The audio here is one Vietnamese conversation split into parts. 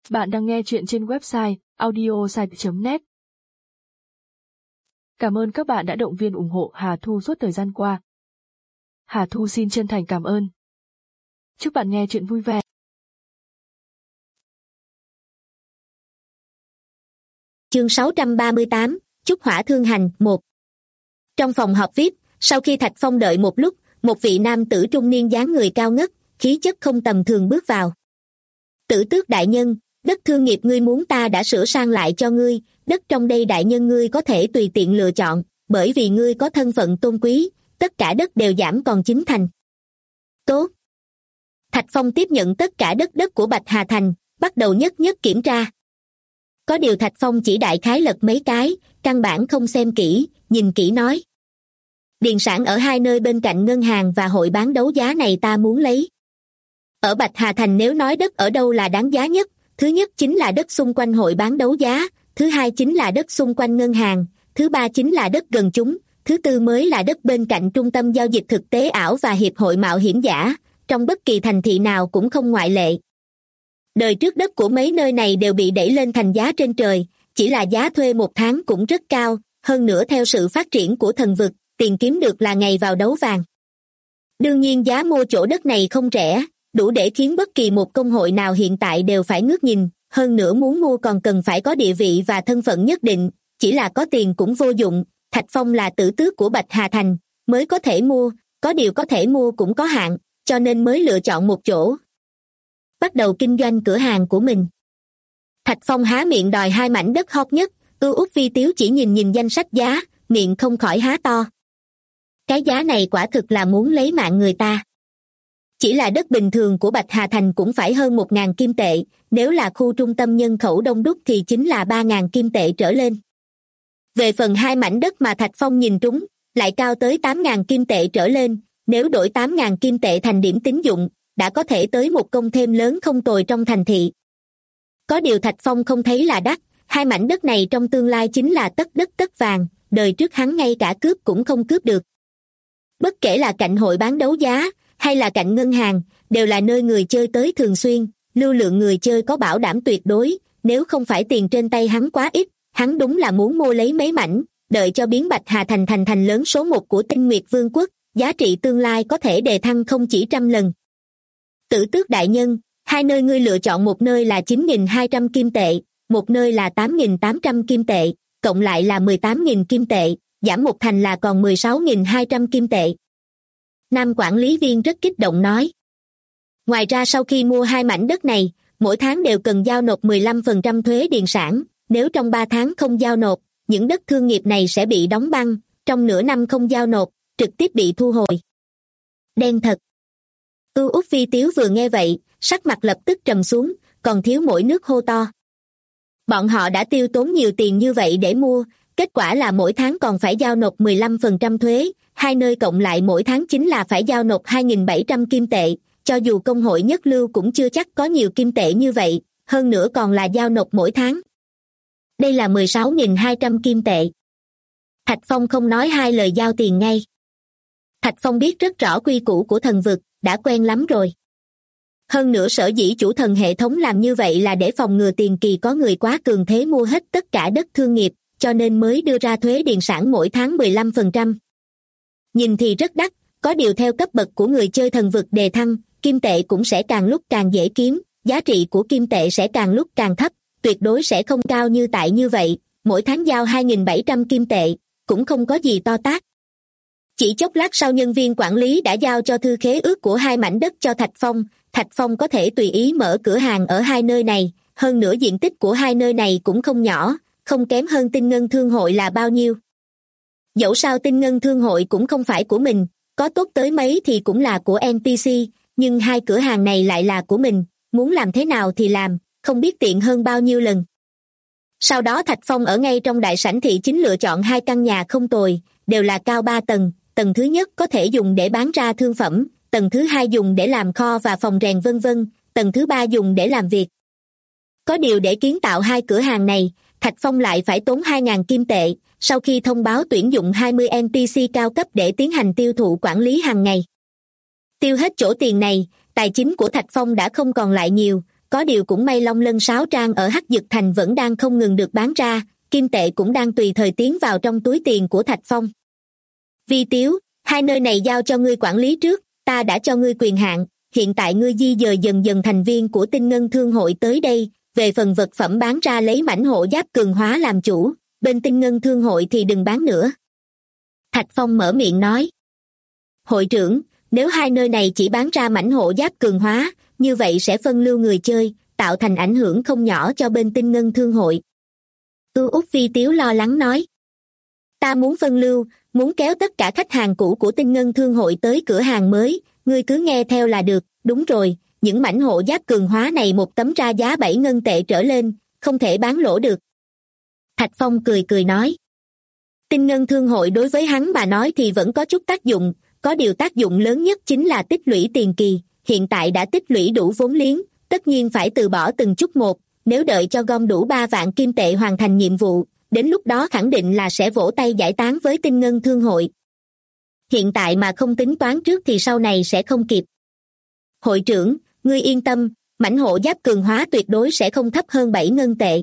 Bạn đang nghe chuyện trên website audiosite.net. Cảm ơn các bạn đã động viên ủng hộ Hà Thu suốt thời gian qua. Hà Thu xin chân thành cảm ơn. Chúc bạn nghe chuyện vui vẻ. Chương 638, Chúc hỏa thương hành 1. Trong phòng họp VIP, sau khi Thạch Phong đợi một lúc, một vị nam tử trung niên dáng người cao ngất, khí chất không tầm thường bước vào. Tử Tước đại nhân, đất thương nghiệp ngươi muốn ta đã sửa sang lại cho ngươi, đất trong đây đại nhân ngươi có thể tùy tiện lựa chọn, bởi vì ngươi có thân phận tôn quý, tất cả đất đều giảm còn 9 thành. Tốt. Thạch Phong tiếp nhận tất cả đất của Bạch Hà Thành, bắt đầu nhất nhất kiểm tra. Có điều Thạch Phong chỉ đại khái lật mấy cái, căn bản không xem kỹ, nhìn kỹ nói. Điền sản ở hai nơi bên cạnh ngân hàng và hội bán đấu giá này ta muốn lấy. Ở Bạch Hà Thành nếu nói đất ở đâu là đáng giá nhất, thứ nhất chính là đất xung quanh hội bán đấu giá, thứ hai chính là đất xung quanh ngân hàng, thứ ba chính là đất gần chúng, thứ tư mới là đất bên cạnh trung tâm giao dịch thực tế ảo và hiệp hội mạo hiểm giả, trong bất kỳ thành thị nào cũng không ngoại lệ. Đời trước đất của mấy nơi này đều bị đẩy lên thành giá trên trời, chỉ là giá thuê một tháng cũng rất cao, hơn nữa theo sự phát triển của thần vực, tiền kiếm được là ngày vào đấu vàng. Đương nhiên giá mua chỗ đất này không rẻ, đủ để khiến bất kỳ một công hội nào hiện tại đều phải ngước nhìn, hơn nữa muốn mua còn cần phải có địa vị và thân phận nhất định, chỉ là có tiền cũng vô dụng, Thạch Phong là tử tước của Bạch Hà Thành, mới có thể mua, có điều có thể mua cũng có hạn, cho nên mới lựa chọn một chỗ. Bắt đầu kinh doanh cửa hàng của mình. Thạch Phong há miệng đòi 2 mảnh đất hot nhất, ưu út vi tiếu chỉ nhìn danh sách giá, miệng không khỏi há to. Cái giá này quả thực là muốn lấy mạng người ta. Chỉ là đất bình thường của Bạch Hà Thành cũng phải hơn 1.000 kim tệ, nếu là khu trung tâm nhân khẩu đông đúc thì chính là 3.000 kim tệ trở lên. Về phần 2 mảnh đất mà Thạch Phong nhìn trúng, lại cao tới 8.000 kim tệ trở lên, nếu đổi 8.000 kim tệ thành điểm tín dụng, đã có thể tới một công thêm lớn không tồi trong thành thị. Có điều Thạch Phong không thấy là đắt, 2 mảnh đất này trong tương lai chính là tất đất tất vàng, đời trước hắn ngay cả cướp cũng không cướp được. Bất kể là cạnh hội bán đấu giá, hay là cạnh ngân hàng, đều là nơi người chơi tới thường xuyên, lưu lượng người chơi có bảo đảm tuyệt đối, nếu không phải tiền trên tay hắn quá ít, hắn đúng là muốn mua lấy mấy mảnh, đợi cho biến Bạch Hà Thành thành lớn số 1 của Tinh Nguyệt Vương quốc, giá trị tương lai có thể đề thăng không chỉ trăm lần. Tử Tước đại nhân, 2 nơi ngươi lựa chọn, một nơi là 9.200 kim tệ, một nơi là 8.800 kim tệ, cộng lại là 18.000 kim tệ, giảm 1 thành là còn 16.200 kim tệ. Nam quản lý viên rất kích động nói. Ngoài ra sau khi mua 2 mảnh đất này, mỗi tháng đều cần giao nộp 15% thuế điền sản, nếu trong 3 tháng không giao nộp, những đất thương nghiệp này sẽ bị đóng băng, trong nửa năm không giao nộp, trực tiếp bị thu hồi. Đen thật. Ưu út vi tiếu vừa nghe vậy, sắc mặt lập tức trầm xuống, còn thiếu mỗi nước hô to. Bọn họ đã tiêu tốn nhiều tiền như vậy để mua, kết quả là mỗi tháng còn phải giao nộp 15% thuế, 2 nơi cộng lại mỗi tháng chính là phải giao nộp 2.700 kim tệ, cho dù công hội nhất lưu cũng chưa chắc có nhiều kim tệ như vậy, hơn nữa còn là giao nộp mỗi tháng. Đây là 16.200 kim tệ. Thạch Phong không nói 2 lời giao tiền ngay. Thạch Phong biết rất rõ quy củ của thần vực, đã quen lắm rồi. Hơn nữa sở dĩ chủ thần hệ thống làm như vậy là để phòng ngừa tiền kỳ có người quá cường thế mua hết tất cả đất thương nghiệp, cho nên mới đưa ra thuế điền sản mỗi tháng 15%. Nhìn thì rất đắt, có điều theo cấp bậc của người chơi thần vực đề thăng, kim tệ cũng sẽ càng lúc càng dễ kiếm, giá trị của kim tệ sẽ càng lúc càng thấp, tuyệt đối sẽ không cao như tại như vậy, mỗi tháng giao 2.700 kim tệ, cũng không có gì to tát. Chỉ chốc lát sau nhân viên quản lý đã giao cho thư khế ước của 2 mảnh đất cho Thạch Phong có thể tùy ý mở cửa hàng ở 2 nơi này, hơn nữa diện tích của 2 nơi này cũng không nhỏ, không kém hơn Tinh Ngân Thương hội là bao nhiêu. Dẫu sao Tinh Ngân Thương hội cũng không phải của mình, có tốt tới mấy thì cũng là của NPC, nhưng 2 cửa hàng này lại là của mình, muốn làm thế nào thì làm, không biết tiện hơn bao nhiêu lần. Sau đó Thạch Phong ở ngay trong đại sảnh thị chính lựa chọn 2 căn nhà không tồi, đều là cao 3 tầng, tầng thứ nhất có thể dùng để bán ra thương phẩm, tầng thứ hai dùng để làm kho và phòng rèn vân vân, tầng thứ ba dùng để làm việc. Có điều để kiến tạo 2 cửa hàng này, Thạch Phong lại phải tốn 2.000 kim tệ, sau khi thông báo tuyển dụng 20 NPC cao cấp để tiến hành tiêu thụ quản lý hàng ngày. Tiêu hết chỗ tiền này, tài chính của Thạch Phong đã không còn lại nhiều, có điều cũng may Long Lân Sáo Trang ở Hắc Dực Thành vẫn đang không ngừng được bán ra, kim tệ cũng đang tùy thời tiến vào trong túi tiền của Thạch Phong. Vi Tiếu, hai nơi này giao cho ngươi quản lý trước, ta đã cho ngươi quyền hạn, hiện tại ngươi di dời dần dần thành viên của Tinh Ngân Thương hội tới đây, về phần vật phẩm bán ra lấy mãnh hộ giáp cường hóa làm chủ, bên Tinh Ngân Thương hội thì đừng bán nữa. Thạch Phong mở miệng nói. Hội trưởng, nếu hai nơi này chỉ bán ra mãnh hộ giáp cường hóa, như vậy sẽ phân lưu người chơi, tạo thành ảnh hưởng không nhỏ cho bên Tinh Ngân Thương hội. Út Vi Tiếu lo lắng nói. Ta muốn phân lưu, muốn kéo tất cả khách hàng cũ của Tinh Ngân Thương hội tới cửa hàng mới, ngươi cứ nghe theo là được. Đúng rồi, những mãnh hộ giáp cường hóa này một tấm ra giá 7 ngân tệ trở lên, không thể bán lỗ được. Thạch Phong cười cười nói. Tinh Ngân Thương hội đối với hắn mà nói thì vẫn có chút tác dụng, có điều tác dụng lớn nhất chính là tích lũy tiền kỳ, hiện tại đã tích lũy đủ vốn liếng, tất nhiên phải từ bỏ từng chút một, nếu đợi cho gom đủ 3 vạn kim tệ hoàn thành nhiệm vụ, đến lúc đó khẳng định là sẽ vỗ tay giải tán với Tinh Ngân Thương hội. Hiện tại mà không tính toán trước thì sau này sẽ không kịp. Hội trưởng, ngươi yên tâm, mãnh hộ giáp cường hóa tuyệt đối sẽ không thấp hơn 7 ngân tệ.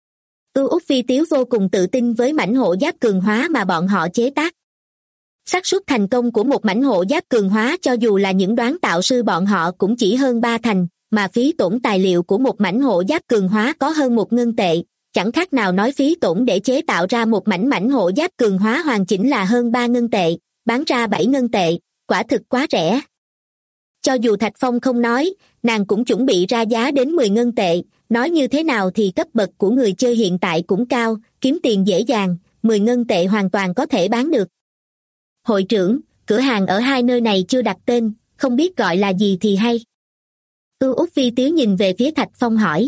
Út Vi Tiếu vô cùng tự tin với mãnh hộ giáp cường hóa mà bọn họ chế tác. Xác suất thành công của một mãnh hộ giáp cường hóa cho dù là những đoán tạo sư bọn họ cũng chỉ hơn 3 thành, mà phí tổn tài liệu của một mãnh hộ giáp cường hóa có hơn 1 ngân tệ, chẳng khác nào nói phí tổn để chế tạo ra một mãnh hộ giáp cường hóa hoàn chỉnh là hơn 3 ngân tệ, bán ra 7 ngân tệ, quả thực quá rẻ. Cho dù Thạch Phong không nói, nàng cũng chuẩn bị ra giá đến 10 ngân tệ, nói như thế nào thì cấp bậc của người chơi hiện tại cũng cao, kiếm tiền dễ dàng, 10 ngân tệ hoàn toàn có thể bán được. Hội trưởng, cửa hàng ở hai nơi này chưa đặt tên, không biết gọi là gì thì hay. Út Vi Tiếu nhìn về phía Thạch Phong hỏi.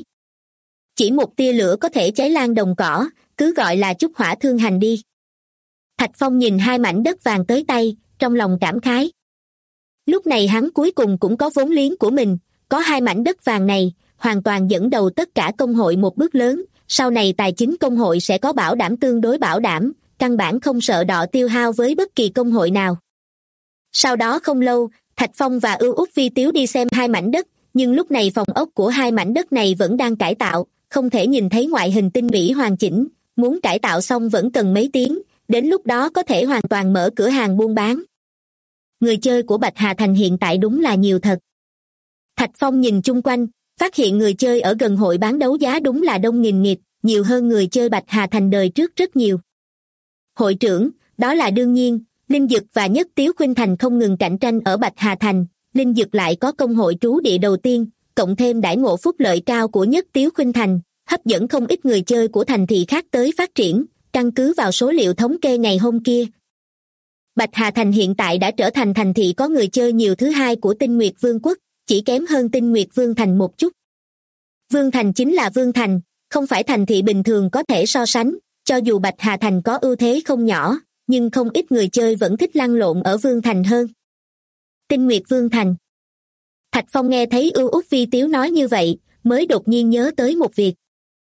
Chỉ một tia lửa có thể cháy lan đồng cỏ, cứ gọi là Chúc Hỏa Thương Hành đi. Thạch Phong nhìn hai mảnh đất vàng tới tay, trong lòng cảm khái. Lúc này hắn cuối cùng cũng có vốn liếng của mình, có hai mảnh đất vàng này, hoàn toàn dẫn đầu tất cả công hội một bước lớn, sau này tài chính công hội sẽ có bảo đảm tương đối bảo đảm, căn bản không sợ đọ tiêu hao với bất kỳ công hội nào. Sau đó không lâu, Thạch Phong và Út Vi Tiếu đi xem hai mảnh đất, nhưng lúc này phòng ốc của hai mảnh đất này vẫn đang cải tạo, không thể nhìn thấy ngoại hình tinh mỹ hoàn chỉnh, muốn cải tạo xong vẫn cần mấy tiếng, đến lúc đó có thể hoàn toàn mở cửa hàng buôn bán. Người chơi của Bạch Hà Thành hiện tại đúng là nhiều thật. Thạch Phong nhìn chung quanh, phát hiện người chơi ở gần hội bán đấu giá đúng là đông nghìn nghịt, nhiều hơn người chơi Bạch Hà Thành đời trước rất nhiều. Hội trưởng, đó là đương nhiên, Linh Dực và Nhất Tiếu Khuynh Thành không ngừng cạnh tranh ở Bạch Hà Thành, Linh Dực lại có công hội trú địa đầu tiên, cộng thêm đãi ngộ phúc lợi cao của Nhất Tiếu Khuynh Thành, hấp dẫn không ít người chơi của thành thị khác tới phát triển, căn cứ vào số liệu thống kê ngày hôm kia. Bạch Hà Thành hiện tại đã trở thành thành thị có người chơi nhiều thứ hai của Tinh Nguyệt Vương quốc, chỉ kém hơn Tinh Nguyệt Vương Thành một chút. Vương Thành chính là Vương Thành, không phải thành thị bình thường có thể so sánh, cho dù Bạch Hà Thành có ưu thế không nhỏ, nhưng không ít người chơi vẫn thích lăn lộn ở Vương Thành hơn. Tinh Nguyệt Vương Thành. Thạch Phong nghe thấy Út Vi Tiếu nói như vậy, mới đột nhiên nhớ tới một việc.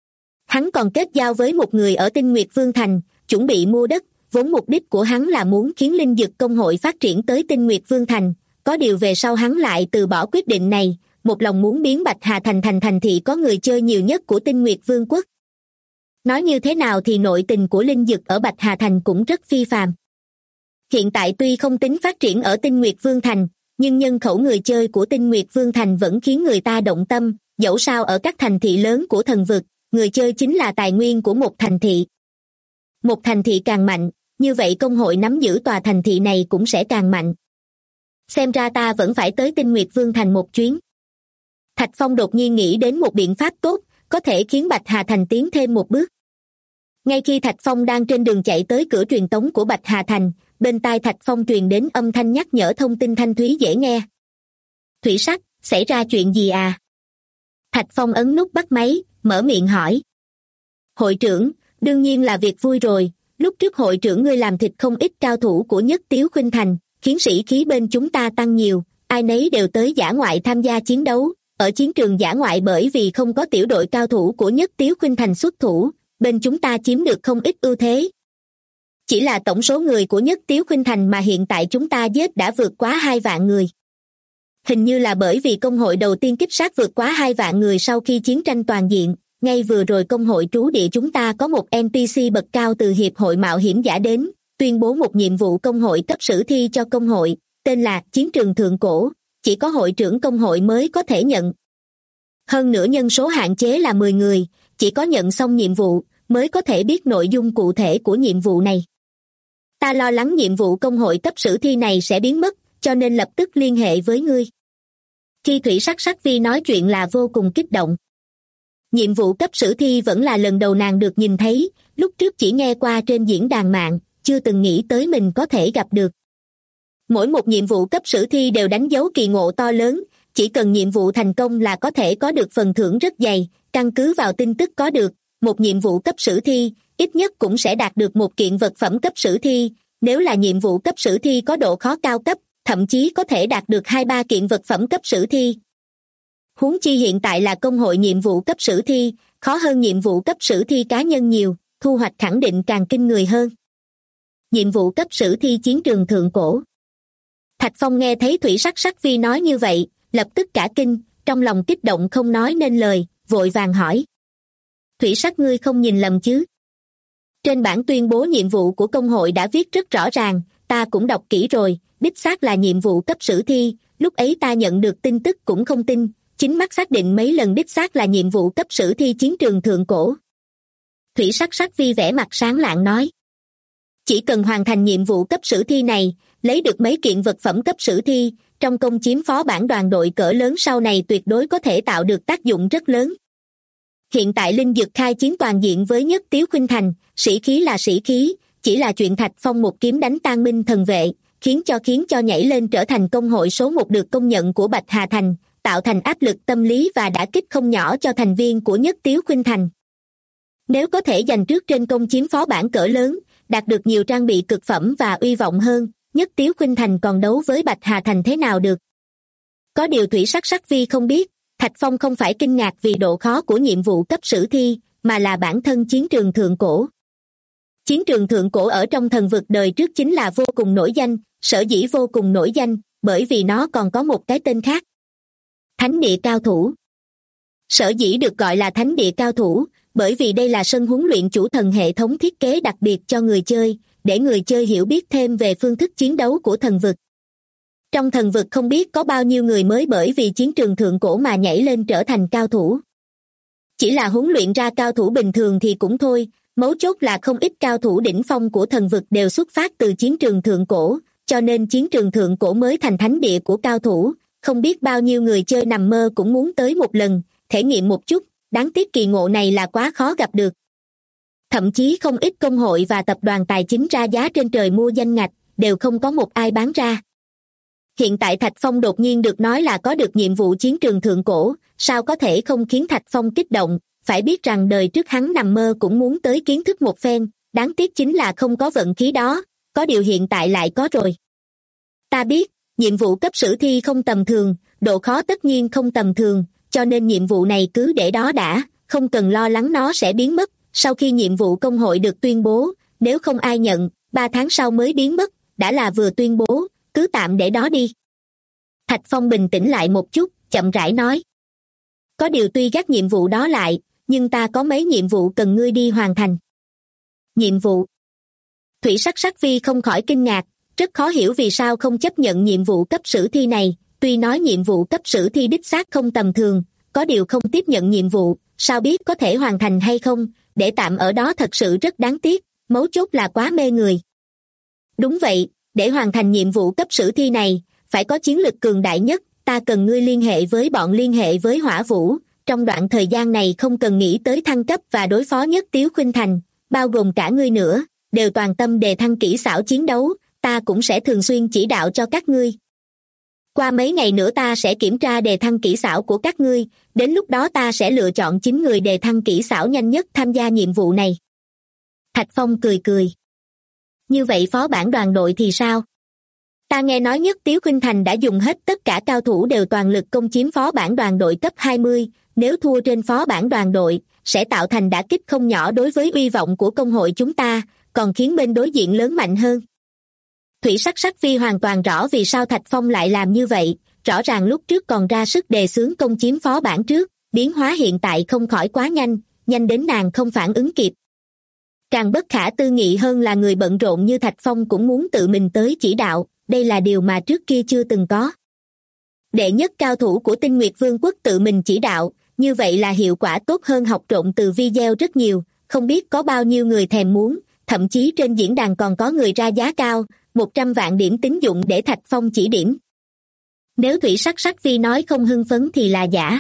Hắn còn kết giao với một người ở Tinh Nguyệt Vương Thành, chuẩn bị mua đất, vốn mục đích của hắn là muốn khiến Linh Dực công hội phát triển tới Tinh Nguyệt Vương Thành, có điều về sau hắn lại từ bỏ quyết định này, một lòng muốn biến Bạch Hà Thành thành thành thị có người chơi nhiều nhất của Tinh Nguyệt Vương quốc. Nói như thế nào thì nội tình của Linh Dực ở Bạch Hà Thành cũng rất phi phàm. Hiện tại tuy không tính phát triển ở Tinh Nguyệt Vương Thành, nhưng nhân khẩu người chơi của Tinh Nguyệt Vương Thành vẫn khiến người ta động tâm, dẫu sao ở các thành thị lớn của thần vực, người chơi chính là tài nguyên của một thành thị. Một thành thị càng mạnh, như vậy công hội nắm giữ tòa thành thị này cũng sẽ càng mạnh. Xem ra ta vẫn phải tới Tinh Nguyệt Vương Thành một chuyến. Thạch Phong đột nhiên nghĩ đến một biện pháp tốt, có thể khiến Bạch Hà Thành tiến thêm một bước. Ngay khi Thạch Phong đang trên đường chạy tới cửa truyền tống của Bạch Hà Thành, bên tai Thạch Phong truyền đến âm thanh nhắc nhở thông tin thanh thúy dễ nghe. Thủy Sắc, xảy ra chuyện gì à? Thạch Phong ấn nút bắt máy, mở miệng hỏi. Hội trưởng, đương nhiên là việc vui rồi, lúc trước hội trưởng ngươi làm thịt không ít cao thủ của Nhất Tiếu Khuynh Thành, khiến sĩ khí bên chúng ta tăng nhiều, ai nấy đều tới dã ngoại tham gia chiến đấu. Ở chiến trường dã ngoại bởi vì không có tiểu đội cao thủ của Nhất Tiếu Khuynh Thành xuất thủ, bên chúng ta chiếm được không ít ưu thế. Chỉ là tổng số người của Nhất Tiếu Khuynh Thành mà hiện tại chúng ta giết đã vượt quá 2 vạn người. Hình như là bởi vì công hội đầu tiên kích sát vượt quá 2 vạn người sau khi chiến tranh toàn diện. Ngay vừa rồi công hội trú địa chúng ta có một NPC bậc cao từ hiệp hội mạo hiểm giả đến, tuyên bố một nhiệm vụ công hội cấp sử thi cho công hội, tên là Chiến trường Thượng Cổ, chỉ có hội trưởng công hội mới có thể nhận. Hơn nữa nhân số hạn chế là 10 người, chỉ có nhận xong nhiệm vụ mới có thể biết nội dung cụ thể của nhiệm vụ này. Ta lo lắng nhiệm vụ công hội cấp sử thi này sẽ biến mất, cho nên lập tức liên hệ với ngươi. Khi Thủy Sắc Sắc Vi nói chuyện là vô cùng kích động. Nhiệm vụ cấp sử thi vẫn là lần đầu nàng được nhìn thấy, lúc trước chỉ nghe qua trên diễn đàn mạng, chưa từng nghĩ tới mình có thể gặp được. Mỗi một nhiệm vụ cấp sử thi đều đánh dấu kỳ ngộ to lớn, chỉ cần nhiệm vụ thành công là có thể có được phần thưởng rất dày, căn cứ vào tin tức có được, một nhiệm vụ cấp sử thi, ít nhất cũng sẽ đạt được một kiện vật phẩm cấp sử thi, nếu là nhiệm vụ cấp sử thi có độ khó cao cấp, thậm chí có thể đạt được 2-3 kiện vật phẩm cấp sử thi. Huống chi hiện tại là công hội nhiệm vụ cấp sử thi, khó hơn nhiệm vụ cấp sử thi cá nhân nhiều, thu hoạch khẳng định càng kinh người hơn. Nhiệm vụ cấp sử thi chiến trường thượng cổ. Thạch Phong nghe thấy Thủy Sắc Sắc Vi nói như vậy, lập tức cả kinh, trong lòng kích động không nói nên lời, vội vàng hỏi. Thủy Sắc ngươi không nhìn lầm chứ? Trên bản tuyên bố nhiệm vụ của công hội đã viết rất rõ ràng, ta cũng đọc kỹ rồi, đích xác là nhiệm vụ cấp sử thi, lúc ấy ta nhận được tin tức cũng không tin, chính mắt xác định mấy lần đích xác là nhiệm vụ cấp sử thi chiến trường thượng cổ. Thủy Sắc Sắc Vi vẻ mặt sáng lạng nói. Chỉ cần hoàn thành nhiệm vụ cấp sử thi này, lấy được mấy kiện vật phẩm cấp sử thi, trong công chiếm phó bản đoàn đội cỡ lớn sau này tuyệt đối có thể tạo được tác dụng rất lớn. Hiện tại Linh Dực khai chiến toàn diện với Nhất Tiếu Khuynh Thành, sĩ khí là sĩ khí, chỉ là chuyện Thạch Phong một kiếm đánh tan Minh Thần Vệ, khiến cho nhảy lên trở thành công hội số 1 được công nhận của Bạch Hà Thành, tạo thành áp lực tâm lý và đả kích không nhỏ cho thành viên của Nhất Tiếu Khuynh Thành. Nếu có thể giành trước trên công chiếm phó bản cỡ lớn, đạt được nhiều trang bị cực phẩm và uy vọng hơn, Nhất Tiếu Khuynh Thành còn đấu với Bạch Hà Thành thế nào được? Có điều Thủy Sắc Sắc Vi không biết, Thạch Phong không phải kinh ngạc vì độ khó của nhiệm vụ cấp sử thi, mà là bản thân chiến trường thượng cổ. Chiến trường thượng cổ ở trong thần vực đời trước chính là vô cùng nổi danh, sở dĩ vô cùng nổi danh, bởi vì nó còn có một cái tên khác. Thánh địa cao thủ. Sở dĩ được gọi là thánh địa cao thủ, bởi vì đây là sân huấn luyện chủ thần hệ thống thiết kế đặc biệt cho người chơi, để người chơi hiểu biết thêm về phương thức chiến đấu của thần vực. Trong thần vực không biết có bao nhiêu người mới bởi vì chiến trường thượng cổ mà nhảy lên trở thành cao thủ. Chỉ là huấn luyện ra cao thủ bình thường thì cũng thôi, mấu chốt là không ít cao thủ đỉnh phong của thần vực đều xuất phát từ chiến trường thượng cổ, cho nên chiến trường thượng cổ mới thành thánh địa của cao thủ, không biết bao nhiêu người chơi nằm mơ cũng muốn tới một lần, thể nghiệm một chút, đáng tiếc kỳ ngộ này là quá khó gặp được. Thậm chí không ít công hội và tập đoàn tài chính ra giá trên trời mua danh ngạch, đều không có một ai bán ra. Hiện tại Thạch Phong đột nhiên được nói là có được nhiệm vụ chiến trường thượng cổ, sao có thể không khiến Thạch Phong kích động, phải biết rằng đời trước hắn nằm mơ cũng muốn tới kiến thức một phen, đáng tiếc chính là không có vận khí đó, có điều hiện tại lại có rồi. Ta biết, nhiệm vụ cấp sử thi không tầm thường, độ khó tất nhiên không tầm thường, cho nên nhiệm vụ này cứ để đó đã, không cần lo lắng nó sẽ biến mất, sau khi nhiệm vụ công hội được tuyên bố, nếu không ai nhận, 3 tháng sau mới biến mất, đã là vừa tuyên bố, cứ tạm để đó đi. Thạch Phong bình tĩnh lại một chút, chậm rãi nói. Có điều tuy gác nhiệm vụ đó lại, nhưng ta có mấy nhiệm vụ cần ngươi đi hoàn thành. Nhiệm vụ. Thủy Sắc Sắc Vi không khỏi kinh ngạc, rất khó hiểu vì sao không chấp nhận nhiệm vụ cấp sử thi này, tuy nói nhiệm vụ cấp sử thi đích xác không tầm thường, có điều không tiếp nhận nhiệm vụ, sao biết có thể hoàn thành hay không, để tạm ở đó thật sự rất đáng tiếc, mấu chốt là quá mê người. Đúng vậy, để hoàn thành nhiệm vụ cấp sử thi này, phải có chiến lực cường đại nhất, ta cần ngươi liên hệ với bọn liên hệ với Hỏa Vũ, trong đoạn thời gian này không cần nghĩ tới thăng cấp và đối phó Nhất Tiếu Khuynh Thành, bao gồm cả ngươi nữa, đều toàn tâm đề thăng kỹ xảo chiến đấu, ta cũng sẽ thường xuyên chỉ đạo cho các ngươi. Qua mấy ngày nữa ta sẽ kiểm tra đề thăng kỹ xảo của các ngươi, đến lúc đó ta sẽ lựa chọn 9 người đề thăng kỹ xảo nhanh nhất tham gia nhiệm vụ này. Thạch Phong cười cười. Như vậy phó bản đoàn đội thì sao? Ta nghe nói Nhất Tiếu Khuynh Thành đã dùng hết tất cả cao thủ đều toàn lực công chiếm phó bản đoàn đội cấp 20, nếu thua trên phó bản đoàn đội, sẽ tạo thành đả kích không nhỏ đối với uy vọng của công hội chúng ta, còn khiến bên đối diện lớn mạnh hơn. Thủy Sắc Sắc Vi hoàn toàn rõ vì sao Thạch Phong lại làm như vậy, rõ ràng lúc trước còn ra sức đề xướng công chiếm phó bản trước, biến hóa hiện tại không khỏi quá nhanh, nhanh đến nàng không phản ứng kịp. Càng bất khả tư nghị hơn là người bận rộn như Thạch Phong cũng muốn tự mình tới chỉ đạo, đây là điều mà trước kia chưa từng có. Đệ nhất cao thủ của Tinh Nguyệt Vương quốc tự mình chỉ đạo, như vậy là hiệu quả tốt hơn học trộn từ video rất nhiều, không biết có bao nhiêu người thèm muốn, thậm chí trên diễn đàn còn có người ra giá cao, 100 vạn điểm tín dụng để Thạch Phong chỉ điểm. Nếu Thủy Sắc Sắc Vi nói không hưng phấn thì là giả.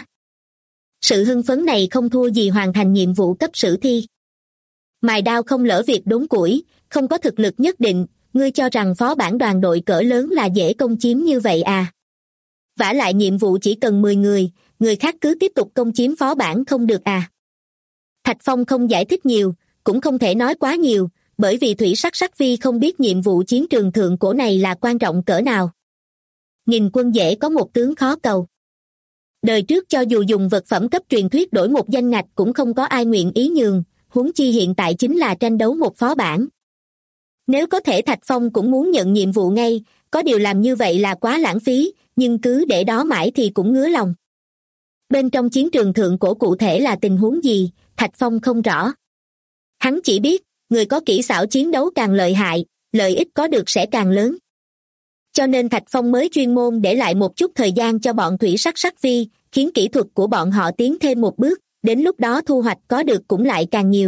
Sự hưng phấn này không thua gì hoàn thành nhiệm vụ cấp sử thi. Mài đao không lỡ việc đốn củi, không có thực lực nhất định, ngươi cho rằng phó bản đoàn đội cỡ lớn là dễ công chiếm như vậy à? Vả lại nhiệm vụ chỉ cần 10 người, người khác cứ tiếp tục công chiếm phó bản không được à? Thạch Phong không giải thích nhiều, cũng không thể nói quá nhiều, bởi vì Thủy Sắc Sắc Vi không biết nhiệm vụ chiến trường thượng cổ này là quan trọng cỡ nào. Nghìn quân dễ có một tướng khó cầu. Đời trước cho dù dùng vật phẩm cấp truyền thuyết đổi một danh ngạch cũng không có ai nguyện ý nhường, huống chi hiện tại chính là tranh đấu một phó bản. Nếu có thể Thạch Phong cũng muốn nhận nhiệm vụ ngay, có điều làm như vậy là quá lãng phí, nhưng cứ để đó mãi thì cũng ngứa lòng. Bên trong chiến trường thượng cổ cụ thể là tình huống gì, Thạch Phong không rõ. Hắn chỉ biết, người có kỹ xảo chiến đấu càng lợi hại, lợi ích có được sẽ càng lớn. Cho nên Thạch Phong mới chuyên môn để lại một chút thời gian cho bọn Thủy Sắc Sắc Vi, khiến kỹ thuật của bọn họ tiến thêm một bước, đến lúc đó thu hoạch có được cũng lại càng nhiều.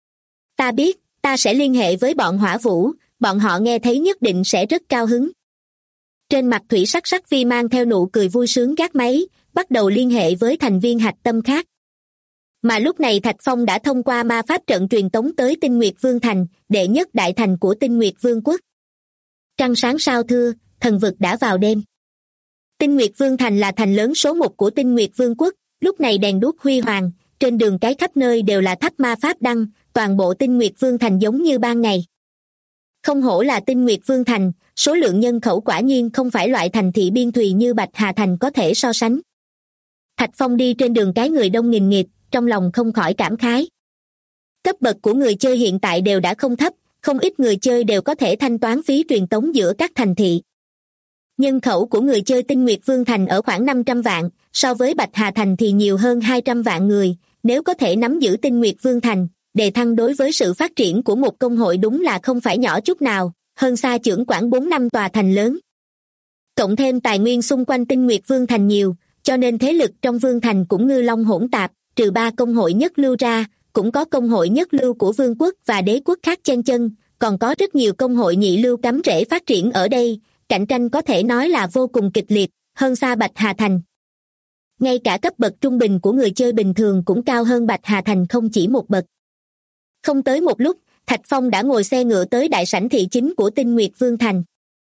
Ta biết, ta sẽ liên hệ với bọn Hỏa Vũ, bọn họ nghe thấy nhất định sẽ rất cao hứng. Trên mặt Thủy Sắc Sắc Vi mang theo nụ cười vui sướng gác máy, bắt đầu liên hệ với thành viên hạch tâm khác. Mà lúc này Thạch Phong đã thông qua ma pháp trận truyền tống tới Tinh Nguyệt Vương Thành, đệ nhất đại thành của Tinh Nguyệt Vương quốc. Trăng sáng sao thưa, thần vực đã vào đêm. Tinh Nguyệt Vương Thành là thành lớn số 1 của Tinh Nguyệt Vương quốc, lúc này đèn đuốc huy hoàng, trên đường cái khắp nơi đều là thắp ma pháp đăng, toàn bộ Tinh Nguyệt Vương Thành giống như ban ngày. Không hổ là Tinh Nguyệt Vương Thành, số lượng nhân khẩu quả nhiên không phải loại thành thị biên thùy như Bạch Hà Thành có thể so sánh. Thạch Phong đi trên đường cái người đông nghìn nghịt, trong lòng không khỏi cảm khái. Cấp bậc của người chơi hiện tại đều đã không thấp, không ít người chơi đều có thể thanh toán phí truyền tống giữa các thành thị. Nhân khẩu của người chơi Tinh Nguyệt Vương Thành ở khoảng 500 vạn, so với Bạch Hà Thành thì nhiều hơn 200 vạn người, nếu có thể nắm giữ Tinh Nguyệt Vương Thành, đề thăng đối với sự phát triển của một công hội đúng là không phải nhỏ chút nào, hơn xa chưởng quản 4 năm tòa thành lớn. Cộng thêm tài nguyên xung quanh Tinh Nguyệt Vương Thành nhiều, cho nên thế lực trong Vương Thành cũng ngư long hỗn tạp, trừ 3 công hội nhất lưu ra, cũng có công hội nhất lưu của vương quốc và đế quốc khác chen chân, còn có rất nhiều công hội nhị lưu cắm rễ phát triển ở đây, cạnh tranh có thể nói là vô cùng kịch liệt, hơn xa Bạch Hà Thành. Ngay cả cấp bậc trung bình của người chơi bình thường cũng cao hơn Bạch Hà Thành không chỉ một bậc. Không tới một lúc, Thạch Phong đã ngồi xe ngựa tới đại sảnh thị chính của Tinh Nguyệt Vương Thành.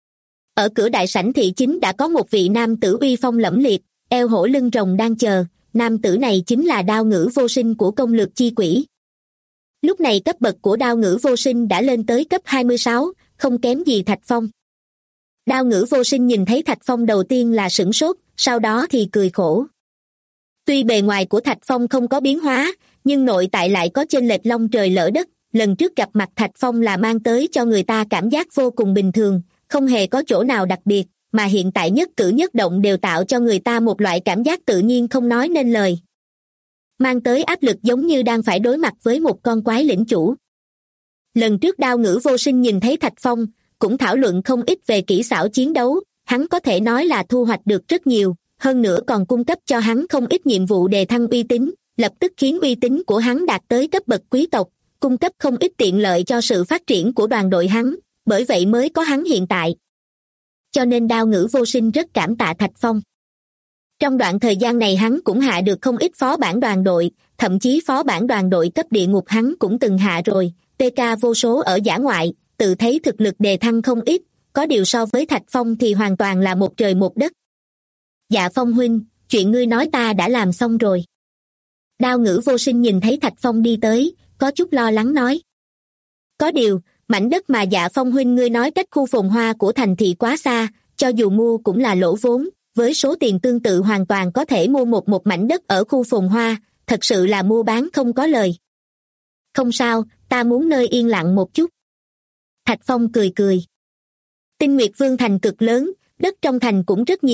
Ở cửa đại sảnh thị chính đã có một vị nam tử uy phong lẫm liệt, eo hổ lưng rồng đang chờ, nam tử này chính là Đao Ngữ Vô Sinh của công lược chi quỷ. Lúc này cấp bậc của Đao Ngữ Vô Sinh đã lên tới cấp 26, không kém gì Thạch Phong. Đao Ngữ Vô Sinh nhìn thấy Thạch Phong đầu tiên là sửng sốt, sau đó thì cười khổ. Tuy bề ngoài của Thạch Phong không có biến hóa, nhưng nội tại lại có chênh lệch long trời lỡ đất. Lần trước gặp mặt Thạch Phong là mang tới cho người ta cảm giác vô cùng bình thường, không hề có chỗ nào đặc biệt, mà hiện tại nhất cử nhất động đều tạo cho người ta một loại cảm giác tự nhiên không nói nên lời. Mang tới áp lực giống như đang phải đối mặt với một con quái lĩnh chủ. Lần trước Đao Ngữ Vô Sinh nhìn thấy Thạch Phong, cũng thảo luận không ít về kỹ xảo chiến đấu, hắn có thể nói là thu hoạch được rất nhiều, hơn nữa còn cung cấp cho hắn không ít nhiệm vụ đề thăng uy tín, lập tức khiến uy tín của hắn đạt tới cấp bậc quý tộc, cung cấp không ít tiện lợi cho sự phát triển của đoàn đội hắn, bởi vậy mới có hắn hiện tại. Cho nên Đao Ngữ Vô Sinh rất cảm tạ Thạch Phong. Trong đoạn thời gian này hắn cũng hạ được không ít phó bản đoàn đội, thậm chí phó bản đoàn đội cấp địa ngục hắn cũng từng hạ rồi, TK vô số ở dã ngoại, tự thấy thực lực đề thăng không ít, có điều so với Thạch Phong thì hoàn toàn là một trời một đất. Dạ Phong huynh, chuyện ngươi nói ta đã làm xong rồi. Đao Ngữ Vô Sinh nhìn thấy Thạch Phong đi tới, có chút lo lắng nói. Có điều, mảnh đất mà Dạ Phong huynh ngươi nói cách khu phồn hoa của thành thị quá xa, cho dù mua cũng là lỗ vốn, với số tiền tương tự hoàn toàn có thể mua một mảnh đất ở khu phồn hoa, thật sự là mua bán không có lời. Không sao, ta muốn nơi yên lặng một chút. Thạch Phong cười cười. Tinh Nguyệt Vương Thành cực lớn, đất trong thành cũng rất nhiều,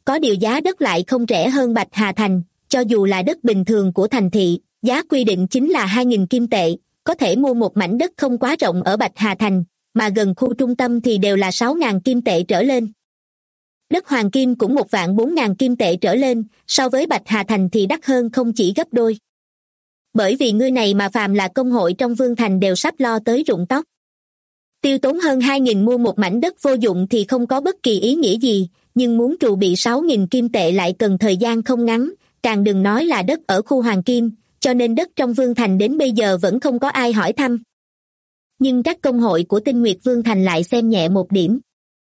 có điều giá đất lại không rẻ hơn Bạch Hà Thành, cho dù là đất bình thường của thành thị, giá quy định chính là 2.000 kim tệ, có thể mua một mảnh đất không quá rộng ở Bạch Hà Thành, mà gần khu trung tâm thì đều là 6.000 kim tệ trở lên. Đất hoàng kim cũng 1.400.000 kim tệ trở lên, so với Bạch Hà Thành thì đắt hơn không chỉ gấp đôi. Bởi vì ngươi này mà phàm là công hội trong Vương Thành đều sắp lo tới rụng tóc. Tiêu tốn hơn 2.000 mua một mảnh đất vô dụng thì không có bất kỳ ý nghĩa gì, nhưng muốn trù bị 6.000 kim tệ lại cần thời gian không ngắn, càng đừng nói là đất ở khu hoàng kim, cho nên đất trong Vương Thành đến bây giờ vẫn không có ai hỏi thăm. Nhưng các công hội của Tinh Nguyệt Vương Thành lại xem nhẹ một điểm.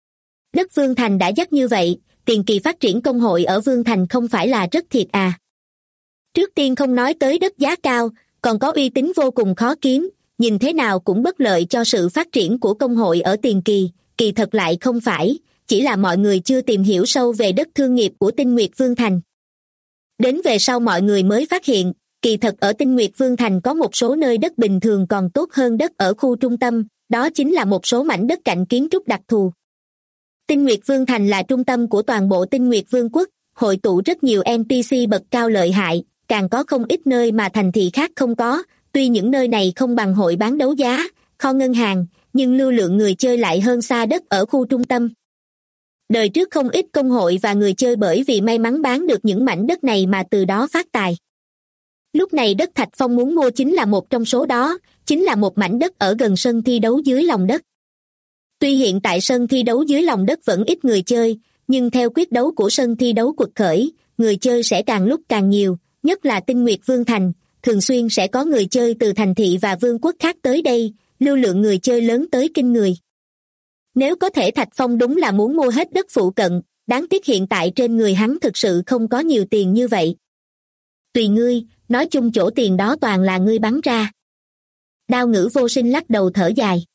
Đất Vương Thành đã dắt như vậy, tiền kỳ phát triển công hội ở Vương Thành không phải là rất thiệt à. Trước tiên không nói tới đất giá cao, còn có uy tín vô cùng khó kiếm, nhìn thế nào cũng bất lợi cho sự phát triển của công hội ở tiền kỳ, kỳ thật lại không phải, chỉ là mọi người chưa tìm hiểu sâu về đất thương nghiệp của Tinh Nguyệt Vương Thành. Đến về sau mọi người mới phát hiện, kỳ thật ở Tinh Nguyệt Vương Thành có một số nơi đất bình thường còn tốt hơn đất ở khu trung tâm, đó chính là một số mảnh đất cạnh kiến trúc đặc thù. Tinh Nguyệt Vương Thành là trung tâm của toàn bộ Tinh Nguyệt Vương quốc, hội tụ rất nhiều NPC bậc cao lợi hại, càng có không ít nơi mà thành thị khác không có, tuy những nơi này không bằng hội bán đấu giá, kho ngân hàng, nhưng lưu lượng người chơi lại hơn xa đất ở khu trung tâm. Đời trước không ít công hội và người chơi bởi vì may mắn bán được những mảnh đất này mà từ đó phát tài. Lúc này đất Thạch Phong muốn mua chính là một trong số đó, chính là một mảnh đất ở gần sân thi đấu dưới lòng đất. Tuy hiện tại sân thi đấu dưới lòng đất vẫn ít người chơi, nhưng theo quyết đấu của sân thi đấu quật khởi, người chơi sẽ càng lúc càng nhiều, nhất là Tinh Nguyệt Vương Thành, thường xuyên sẽ có người chơi từ thành thị và vương quốc khác tới đây, lưu lượng người chơi lớn tới kinh người. Nếu có thể Thạch Phong đúng là muốn mua hết đất phụ cận, đáng tiếc hiện tại trên người hắn thực sự không có nhiều tiền như vậy. Tùy ngươi, nói chung chỗ tiền đó toàn là ngươi bắn ra. Đao Ngữ Vô Sinh lắc đầu thở dài.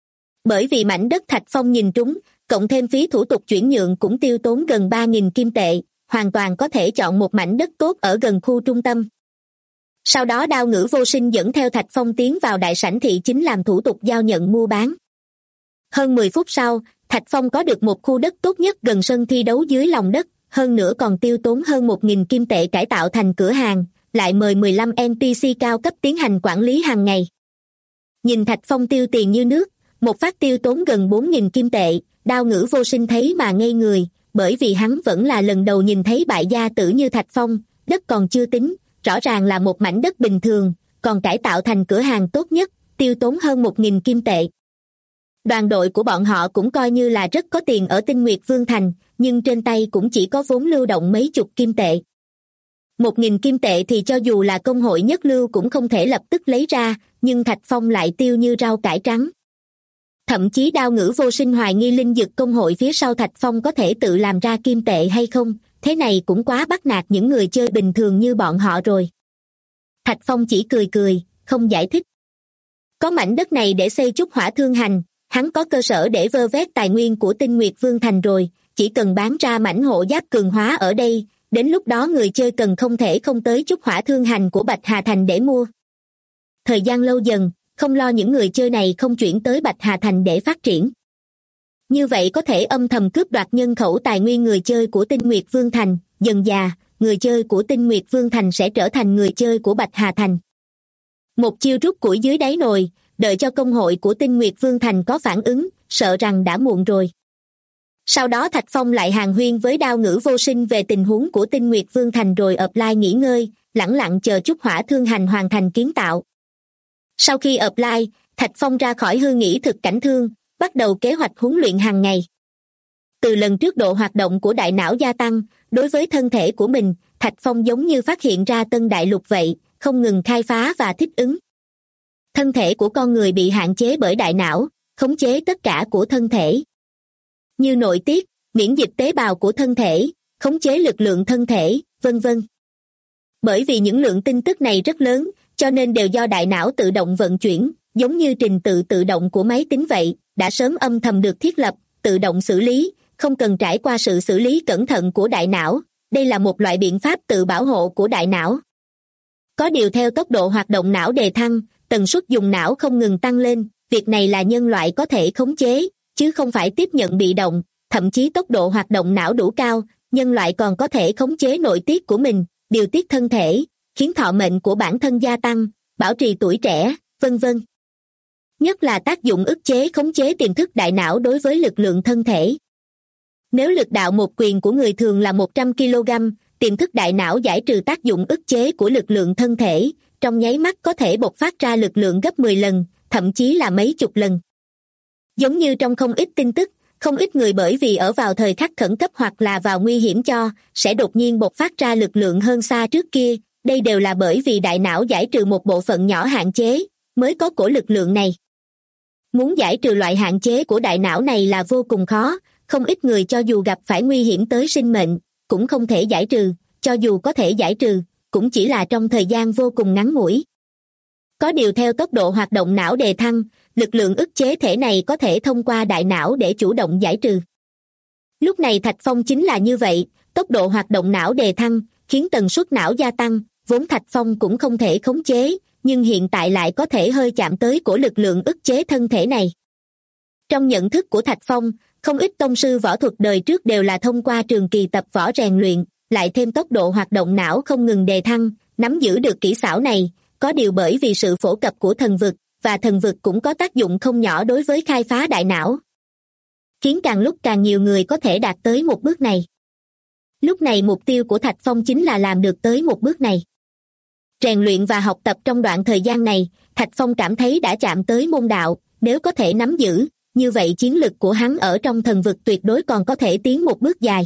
Bởi vì mảnh đất Thạch Phong nhìn trúng, cộng thêm phí thủ tục chuyển nhượng cũng tiêu tốn gần 3.000 kim tệ, hoàn toàn có thể chọn một mảnh đất tốt ở gần khu trung tâm. Sau đó Đao Ngữ Vô Sinh dẫn theo Thạch Phong tiến vào đại sảnh thị chính làm thủ tục giao nhận mua bán. Hơn 10 phút sau, Thạch Phong có được một khu đất tốt nhất gần sân thi đấu dưới lòng đất, hơn nữa còn tiêu tốn hơn 1.000 kim tệ cải tạo thành cửa hàng, lại mời 15 NPC cao cấp tiến hành quản lý hàng ngày. Nhìn Thạch Phong tiêu tiền như nước, một phát tiêu tốn gần 4.000 kim tệ, Đao Ngữ Vô Sinh thấy mà ngây người, bởi vì hắn vẫn là lần đầu nhìn thấy bại gia tử như Thạch Phong, đất còn chưa tính, rõ ràng là một mảnh đất bình thường, còn cải tạo thành cửa hàng tốt nhất, tiêu tốn hơn 1.000 kim tệ. Đoàn đội của bọn họ cũng coi như là rất có tiền ở Tinh Nguyệt Vương Thành, nhưng trên tay cũng chỉ có vốn lưu động mấy chục kim tệ. 1.000 kim tệ thì cho dù là công hội nhất lưu cũng không thể lập tức lấy ra, nhưng Thạch Phong lại tiêu như rau cải trắng. Thậm chí Đao Ngữ Vô Sinh hoài nghi linh dực công hội phía sau Thạch Phong có thể tự làm ra kim tệ hay không, thế này cũng quá bắt nạt những người chơi bình thường như bọn họ rồi. Thạch Phong chỉ cười cười, không giải thích. Có mảnh đất này để xây Trúc Hỏa Thương Hành, hắn có cơ sở để vơ vét tài nguyên của Tinh Nguyệt Vương Thành rồi, chỉ cần bán ra mảnh hộ giáp cường hóa ở đây, đến lúc đó người chơi cần không thể không tới Trúc Hỏa Thương Hành của Bạch Hà Thành để mua. Thời gian lâu dần, không lo những người chơi này không chuyển tới Bạch Hà Thành để phát triển. Như vậy có thể âm thầm cướp đoạt nhân khẩu tài nguyên người chơi của Tinh Nguyệt Vương Thành, dần dà, người chơi của Tinh Nguyệt Vương Thành sẽ trở thành người chơi của Bạch Hà Thành. Một chiêu rút củi dưới đáy nồi, đợi cho công hội của Tinh Nguyệt Vương Thành có phản ứng, sợ rằng đã muộn rồi. Sau đó Thạch Phong lại hàn huyên với Đao Ngữ Vô Sinh về tình huống của Tinh Nguyệt Vương Thành rồi offline nghỉ ngơi, lẳng lặng chờ Trúc Hỏa Thương Hành hoàn thành kiến tạo. Sau khi offline, Thạch Phong ra khỏi hư nghỉ thực cảnh thương, bắt đầu kế hoạch huấn luyện hàng ngày. Từ lần trước độ hoạt động của đại não gia tăng, đối với thân thể của mình, Thạch Phong giống như phát hiện ra tân đại lục vậy, không ngừng khai phá và thích ứng. Thân thể của con người bị hạn chế bởi đại não, khống chế tất cả của thân thể. Như nội tiết, miễn dịch tế bào của thân thể, khống chế lực lượng thân thể, vân vân. Bởi vì những lượng tin tức này rất lớn, cho nên đều do đại não tự động vận chuyển, giống như trình tự tự động của máy tính vậy, đã sớm âm thầm được thiết lập, tự động xử lý, không cần trải qua sự xử lý cẩn thận của đại não. Đây là một loại biện pháp tự bảo hộ của đại não. Có điều theo tốc độ hoạt động não đề thăng, tần suất dùng não không ngừng tăng lên, việc này là nhân loại có thể khống chế, chứ không phải tiếp nhận bị động, thậm chí tốc độ hoạt động não đủ cao, nhân loại còn có thể khống chế nội tiết của mình, điều tiết thân thể, khiến thọ mệnh của bản thân gia tăng, bảo trì tuổi trẻ, vân vân. Nhất là tác dụng ức chế khống chế tiềm thức đại não đối với lực lượng thân thể. Nếu lực đạo một quyền của người thường là 100 kg, tiềm thức đại não giải trừ tác dụng ức chế của lực lượng thân thể, trong nháy mắt có thể bộc phát ra lực lượng gấp 10 lần, thậm chí là mấy chục lần. Giống như trong không ít tin tức, không ít người bởi vì ở vào thời khắc khẩn cấp hoặc là vào nguy hiểm sẽ đột nhiên bộc phát ra lực lượng hơn xa trước kia, đây đều là bởi vì đại não giải trừ một bộ phận nhỏ hạn chế, mới có của lực lượng này. Muốn giải trừ loại hạn chế của đại não này là vô cùng khó, không ít người cho dù gặp phải nguy hiểm tới sinh mệnh, cũng không thể giải trừ, cho dù có thể giải trừ, cũng chỉ là trong thời gian vô cùng ngắn ngủi. Có điều theo tốc độ hoạt động não đề thăng, lực lượng ức chế thể này có thể thông qua đại não để chủ động giải trừ. Lúc này Thạch Phong chính là như vậy, tốc độ hoạt động não đề thăng, khiến tần suất não gia tăng, vốn Thạch Phong cũng không thể khống chế, nhưng hiện tại lại có thể hơi chạm tới của lực lượng ức chế thân thể này. Trong nhận thức của Thạch Phong, không ít tông sư võ thuật đời trước đều là thông qua trường kỳ tập võ rèn luyện, lại thêm tốc độ hoạt động não không ngừng đề thăng, nắm giữ được kỹ xảo này, có điều bởi vì sự phổ cập của thần vực, và thần vực cũng có tác dụng không nhỏ đối với khai phá đại não, khiến càng lúc càng nhiều người có thể đạt tới một bước này. Lúc này mục tiêu của Thạch Phong chính là làm được tới một bước này. Rèn luyện và học tập trong đoạn thời gian này, Thạch Phong cảm thấy đã chạm tới môn đạo, nếu có thể nắm giữ, như vậy chiến lực của hắn ở trong thần vực tuyệt đối còn có thể tiến một bước dài.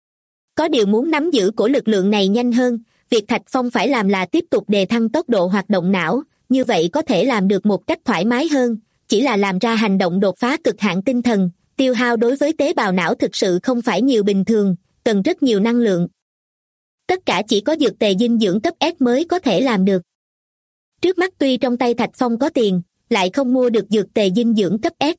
Có điều muốn nắm giữ của lực lượng này nhanh hơn, việc Thạch Phong phải làm là tiếp tục đề thăng tốc độ hoạt động não, như vậy có thể làm được một cách thoải mái hơn, chỉ là làm ra hành động đột phá cực hạn tinh thần, tiêu hao đối với tế bào não thực sự không phải nhiều bình thường, cần rất nhiều năng lượng. Tất cả chỉ có dược tề dinh dưỡng cấp S mới có thể làm được. Trước mắt tuy trong tay Thạch Phong có tiền, lại không mua được dược tề dinh dưỡng cấp S.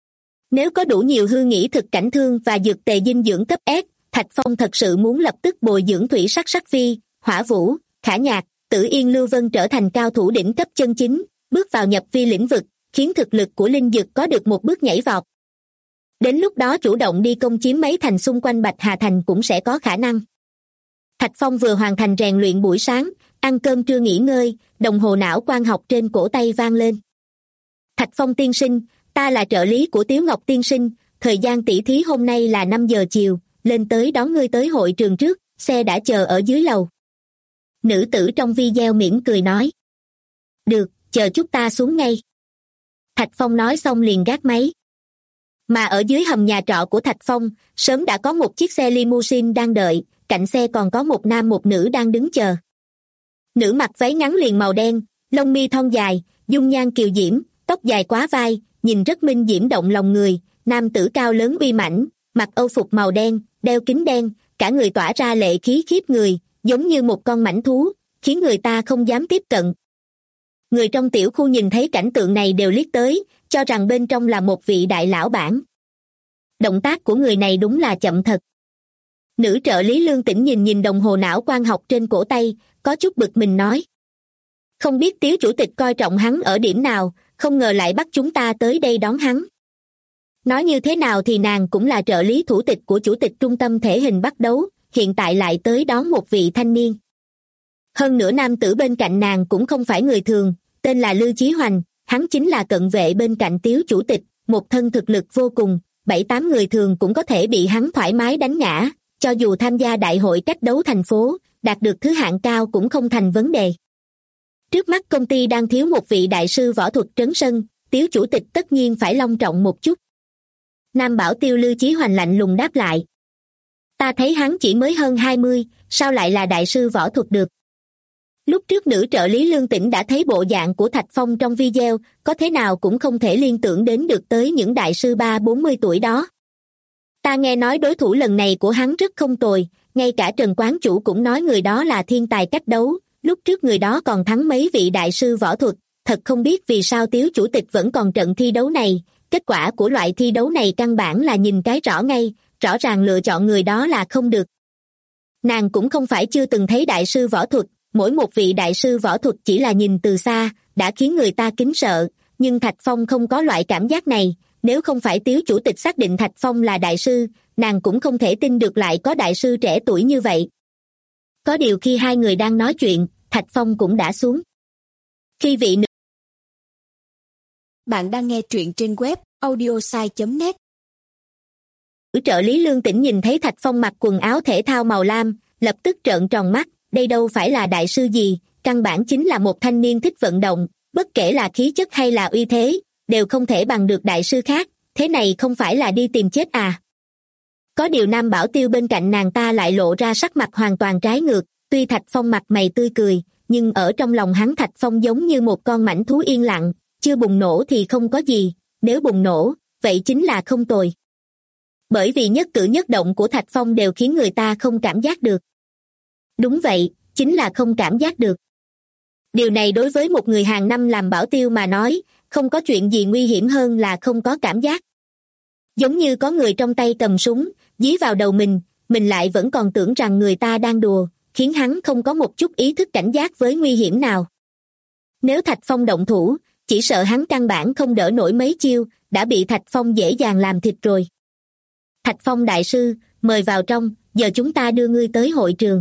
Nếu có đủ nhiều hư nghĩ thực cảnh thương và dược tề dinh dưỡng cấp S, Thạch Phong thật sự muốn lập tức bồi dưỡng thủy sắc sắc phi, hỏa vũ, khả nhạc, Tử Yên Lưu Vân trở thành cao thủ đỉnh cấp chân chính, bước vào nhập vi lĩnh vực, khiến thực lực của linh dược có được một bước nhảy vọt. Đến lúc đó chủ động đi công chiếm mấy thành xung quanh Bạch Hà Thành cũng sẽ có khả năng. Thạch Phong vừa hoàn thành rèn luyện buổi sáng, ăn cơm trưa nghỉ ngơi, đồng hồ não quang học trên cổ tay vang lên. Thạch Phong tiên sinh, ta là trợ lý của Tiếu Ngọc tiên sinh, thời gian tỷ thí hôm nay là 5 giờ chiều, lên tới đón ngươi tới hội trường trước, xe đã chờ ở dưới lầu. Nữ tử trong video mỉm cười nói. Được, chờ chút ta xuống ngay. Thạch Phong nói xong liền gác máy. Mà ở dưới hầm nhà trọ của Thạch Phong, sớm đã có một chiếc xe limousine đang đợi, cạnh xe còn có một nam một nữ đang đứng chờ. Nữ mặc váy ngắn liền màu đen, lông mi thon dài, dung nhan kiều diễm, tóc dài quá vai, nhìn rất minh diễm động lòng người. Nam tử cao lớn uy mãnh, mặc âu phục màu đen, đeo kính đen, cả người tỏa ra lệ khí khiếp người, giống như một con mãnh thú, khiến người ta không dám tiếp cận. Người trong tiểu khu nhìn thấy cảnh tượng này đều liếc tới, cho rằng bên trong là một vị đại lão bản. Động tác của người này đúng là chậm thật. Nữ trợ lý Lương Tĩnh nhìn nhìn đồng hồ não quang học trên cổ tay, có chút bực mình nói. Không biết Tiếu chủ tịch coi trọng hắn ở điểm nào, không ngờ lại bắt chúng ta tới đây đón hắn. Nói như thế nào thì nàng cũng là trợ lý thủ tịch của chủ tịch trung tâm thể hình bắt đấu, hiện tại lại tới đón một vị thanh niên. Hơn nữa nam tử bên cạnh nàng cũng không phải người thường, tên là Lưu Chí Hoành, hắn chính là cận vệ bên cạnh Tiếu chủ tịch, một thân thực lực vô cùng, 7-8 người thường cũng có thể bị hắn thoải mái đánh ngã, cho dù tham gia đại hội cách đấu thành phố, đạt được thứ hạng cao cũng không thành vấn đề. Trước mắt công ty đang thiếu một vị đại sư võ thuật trấn sân, Tiếu chủ tịch tất nhiên phải long trọng một chút. Nam bảo tiêu Lưu Chí Hoành lạnh lùng đáp lại. Ta thấy hắn chỉ mới hơn 20, sao lại là đại sư võ thuật được? Lúc trước nữ trợ lý Lương Tĩnh đã thấy bộ dạng của Thạch Phong trong video, có thế nào cũng không thể liên tưởng đến được tới những đại sư 30-40 tuổi đó. Ta nghe nói đối thủ lần này của hắn rất không tồi, ngay cả Trần quán chủ cũng nói người đó là thiên tài cách đấu, lúc trước người đó còn thắng mấy vị đại sư võ thuật, thật không biết vì sao Tiếu chủ tịch vẫn còn trận thi đấu này, kết quả của loại thi đấu này căn bản là nhìn cái rõ ngay, rõ ràng lựa chọn người đó là không được. Nàng cũng không phải chưa từng thấy đại sư võ thuật, mỗi một vị đại sư võ thuật chỉ là nhìn từ xa, đã khiến người ta kính sợ, nhưng Thạch Phong không có loại cảm giác này, nếu không phải Tiếu chủ tịch xác định Thạch Phong là đại sư, nàng cũng không thể tin được lại có đại sư trẻ tuổi như vậy. Có điều khi hai người đang nói chuyện, Thạch Phong cũng đã xuống. Khi vị nữ... Bạn đang nghe truyện trên web audiosai.net. Trợ lý Lương Tĩnh nhìn thấy Thạch Phong mặc quần áo thể thao màu lam, lập tức trợn tròn mắt, đây đâu phải là đại sư gì, căn bản chính là một thanh niên thích vận động, bất kể là khí chất hay là uy thế, đều không thể bằng được đại sư khác, thế này không phải là đi tìm chết à. Có điều Nam Bảo Tiêu bên cạnh nàng ta lại lộ ra sắc mặt hoàn toàn trái ngược, tuy Thạch Phong mặt mày tươi cười, nhưng ở trong lòng hắn Thạch Phong giống như một con mãnh thú yên lặng, chưa bùng nổ thì không có gì, nếu bùng nổ, vậy chính là không tồi. Bởi vì nhất cử nhất động của Thạch Phong đều khiến người ta không cảm giác được. Đúng vậy, chính là không cảm giác được. Điều này đối với một người hàng năm làm bảo tiêu mà nói, không có chuyện gì nguy hiểm hơn là không có cảm giác. Giống như có người trong tay cầm súng, dí vào đầu mình lại vẫn còn tưởng rằng người ta đang đùa, khiến hắn không có một chút ý thức cảnh giác với nguy hiểm nào. Nếu Thạch Phong động thủ, chỉ sợ hắn căn bản không đỡ nổi mấy chiêu, đã bị Thạch Phong dễ dàng làm thịt rồi. Thạch Phong đại sư, mời vào trong, giờ chúng ta đưa ngươi tới hội trường.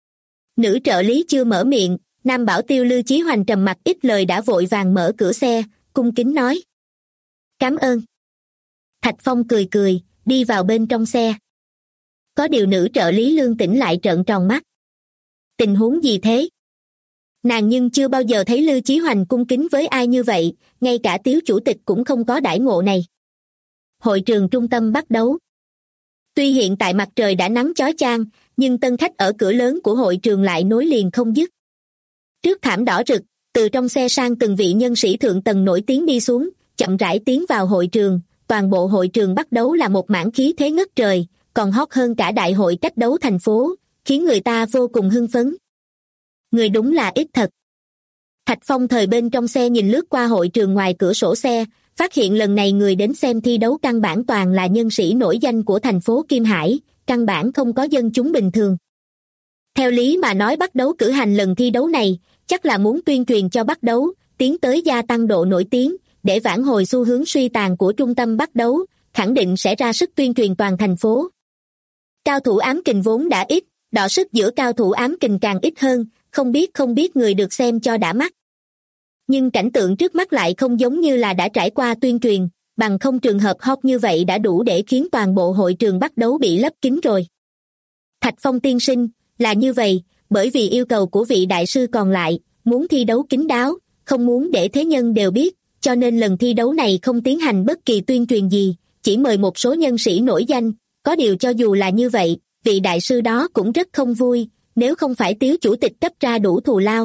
Nữ trợ lý chưa mở miệng, Nam Bảo Tiêu Lưu Chí Hoành trầm mặc ít lời đã vội vàng mở cửa xe, cung kính nói. Cảm ơn. Thạch Phong cười cười, đi vào bên trong xe. Có điều nữ trợ lý Lương Tĩnh lại trợn tròn mắt. Tình huống gì thế? Nàng nhưng chưa bao giờ thấy Lưu Chí Hoành cung kính với ai như vậy, ngay cả Tiếu chủ tịch cũng không có đãi ngộ này. Hội trường trung tâm bắt đấu. Tuy hiện tại mặt trời đã nắng chói chang, nhưng tân khách ở cửa lớn của hội trường lại nối liền không dứt. Trước thảm đỏ rực, từ trong xe sang từng vị nhân sĩ thượng tầng nổi tiếng đi xuống, chậm rãi tiến vào hội trường, toàn bộ hội trường bắt đấu là một mảng khí thế ngất trời, còn hot hơn cả đại hội cách đấu thành phố, khiến người ta vô cùng hưng phấn. Người đúng là ít thật. Thạch Phong thời bên trong xe nhìn lướt qua hội trường ngoài cửa sổ xe, phát hiện lần này người đến xem thi đấu căn bản toàn là nhân sĩ nổi danh của thành phố Kim Hải, căn bản không có dân chúng bình thường. Theo lý mà nói bắt đấu cử hành lần thi đấu này, chắc là muốn tuyên truyền cho bắt đấu, tiến tới gia tăng độ nổi tiếng, để vãn hồi xu hướng suy tàn của trung tâm bắt đấu, khẳng định sẽ ra sức tuyên truyền toàn thành phố. Cao thủ ám kình vốn đã ít, đọ sức giữa cao thủ ám kình càng ít hơn, không biết người được xem cho đã mắt. Nhưng cảnh tượng trước mắt lại không giống như là đã trải qua tuyên truyền, bằng không trường hợp hot như vậy đã đủ để khiến toàn bộ hội trường bắt đấu bị lấp kín rồi. Thạch Phong tiên sinh, là như vậy, bởi vì yêu cầu của vị đại sư còn lại, muốn thi đấu kín đáo, không muốn để thế nhân đều biết, cho nên lần thi đấu này không tiến hành bất kỳ tuyên truyền gì, chỉ mời một số nhân sĩ nổi danh, có điều cho dù là như vậy, vị đại sư đó cũng rất không vui, nếu không phải Tiếu chủ tịch cấp ra đủ thù lao.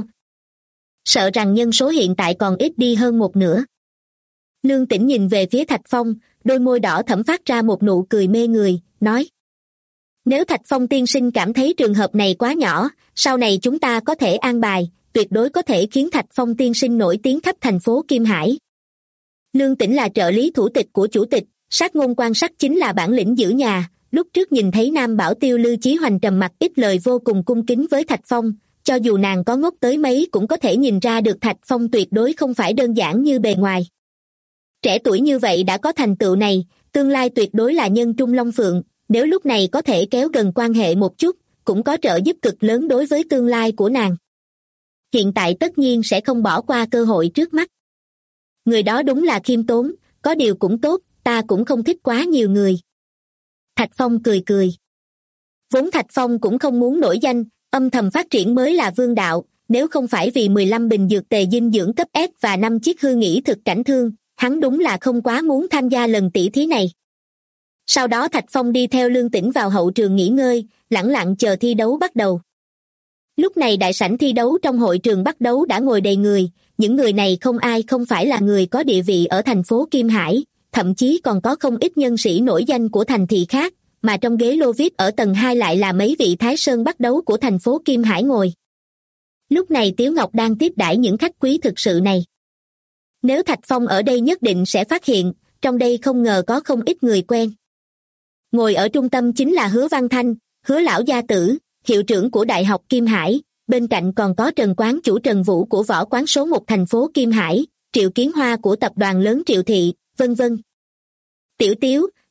Sợ rằng nhân số hiện tại còn ít đi hơn một nửa. Lương Tĩnh nhìn về phía Thạch Phong, đôi môi đỏ thẫm phát ra một nụ cười mê người, nói. Nếu Thạch Phong tiên sinh cảm thấy trường hợp này quá nhỏ, sau này chúng ta có thể an bài, tuyệt đối có thể khiến Thạch Phong tiên sinh nổi tiếng khắp thành phố Kim Hải. Lương Tĩnh là trợ lý thủ tịch của chủ tịch, sát ngôn quan sát chính là bản lĩnh giữ nhà, lúc trước nhìn thấy Nam Bảo Tiêu Lưu Chí Hoành trầm mặc ít lời vô cùng cung kính với Thạch Phong, cho dù nàng có ngốc tới mấy cũng có thể nhìn ra được Thạch Phong tuyệt đối không phải đơn giản như bề ngoài. Trẻ tuổi như vậy đã có thành tựu này, tương lai tuyệt đối là nhân trung long phượng, nếu lúc này có thể kéo gần quan hệ một chút, cũng có trợ giúp cực lớn đối với tương lai của nàng. Hiện tại tất nhiên sẽ không bỏ qua cơ hội trước mắt. Người đó đúng là khiêm tốn, có điều cũng tốt, ta cũng không thích quá nhiều người. Thạch Phong cười cười. Vốn Thạch Phong cũng không muốn nổi danh, âm thầm phát triển mới là vương đạo, nếu không phải vì 15 bình dược tề dinh dưỡng cấp S và 5 chiếc hư nghỉ thực cảnh thương, hắn đúng là không quá muốn tham gia lần tỷ thí này. Sau đó Thạch Phong đi theo Lương Tĩnh vào hậu trường nghỉ ngơi, lẳng lặng chờ thi đấu bắt đầu. Lúc này đại sảnh thi đấu trong hội trường bắt đấu đã ngồi đầy người, những người này không ai không phải là người có địa vị ở thành phố Kim Hải, thậm chí còn có không ít nhân sĩ nổi danh của thành thị khác, mà trong ghế lô VIP ở tầng 2 lại là mấy vị Thái Sơn bắt đấu của thành phố Kim Hải ngồi. Lúc này Tiếu Ngọc đang tiếp đãi những khách quý thực sự này. Nếu Thạch Phong ở đây nhất định sẽ phát hiện, trong đây không ngờ có không ít người quen. Ngồi ở trung tâm chính là Hứa Văn Thanh, Hứa Lão Gia Tử, hiệu trưởng của Đại học Kim Hải, bên cạnh còn có Trần Quán chủ Trần Vũ của võ quán số 1 thành phố Kim Hải, Triệu Kiến Hoa của tập đoàn lớn Triệu Thị, vân vân. Tiểu Tiếu,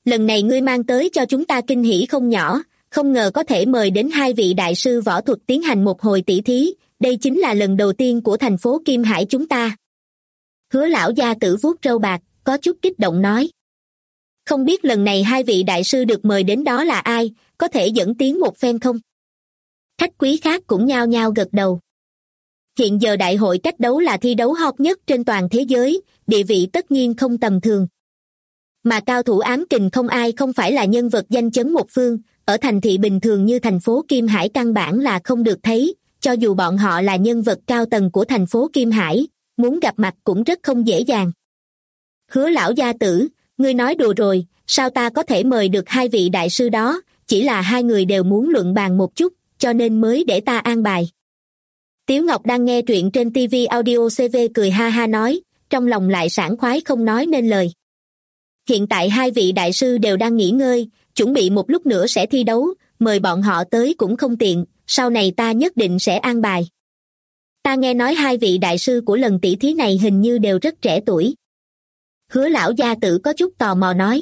lần này ngươi mang tới cho chúng ta kinh hỉ không nhỏ, không ngờ có thể mời đến hai vị đại sư võ thuật tiến hành một hồi tỷ thí, đây chính là lần đầu tiên của thành phố Kim Hải chúng ta. Hứa lão gia tử vuốt râu bạc, có chút kích động nói. Không biết lần này hai vị đại sư được mời đến đó là ai, có thể dẫn tiến một phen không? Khách quý khác cũng nhao nhao gật đầu. Hiện giờ đại hội cách đấu là thi đấu hot nhất trên toàn thế giới, địa vị tất nhiên không tầm thường. Mà cao thủ ám kình không ai không phải là nhân vật danh chấn một phương, ở thành thị bình thường như thành phố Kim Hải căn bản là không được thấy, cho dù bọn họ là nhân vật cao tầng của thành phố Kim Hải, muốn gặp mặt cũng rất không dễ dàng. Hứa lão gia tử, ngươi nói đùa rồi, sao ta có thể mời được hai vị đại sư đó, chỉ là hai người đều muốn luận bàn một chút, cho nên mới để ta an bài. Tiếu Ngọc đang nghe truyện trên TV Audio CV cười ha ha nói, trong lòng lại sảng khoái không nói nên lời. Hiện tại hai vị đại sư đều đang nghỉ ngơi, chuẩn bị một lúc nữa sẽ thi đấu, mời bọn họ tới cũng không tiện, sau này ta nhất định sẽ an bài. Ta nghe nói hai vị đại sư của lần tỷ thí này hình như đều rất trẻ tuổi. Hứa lão gia tử có chút tò mò nói.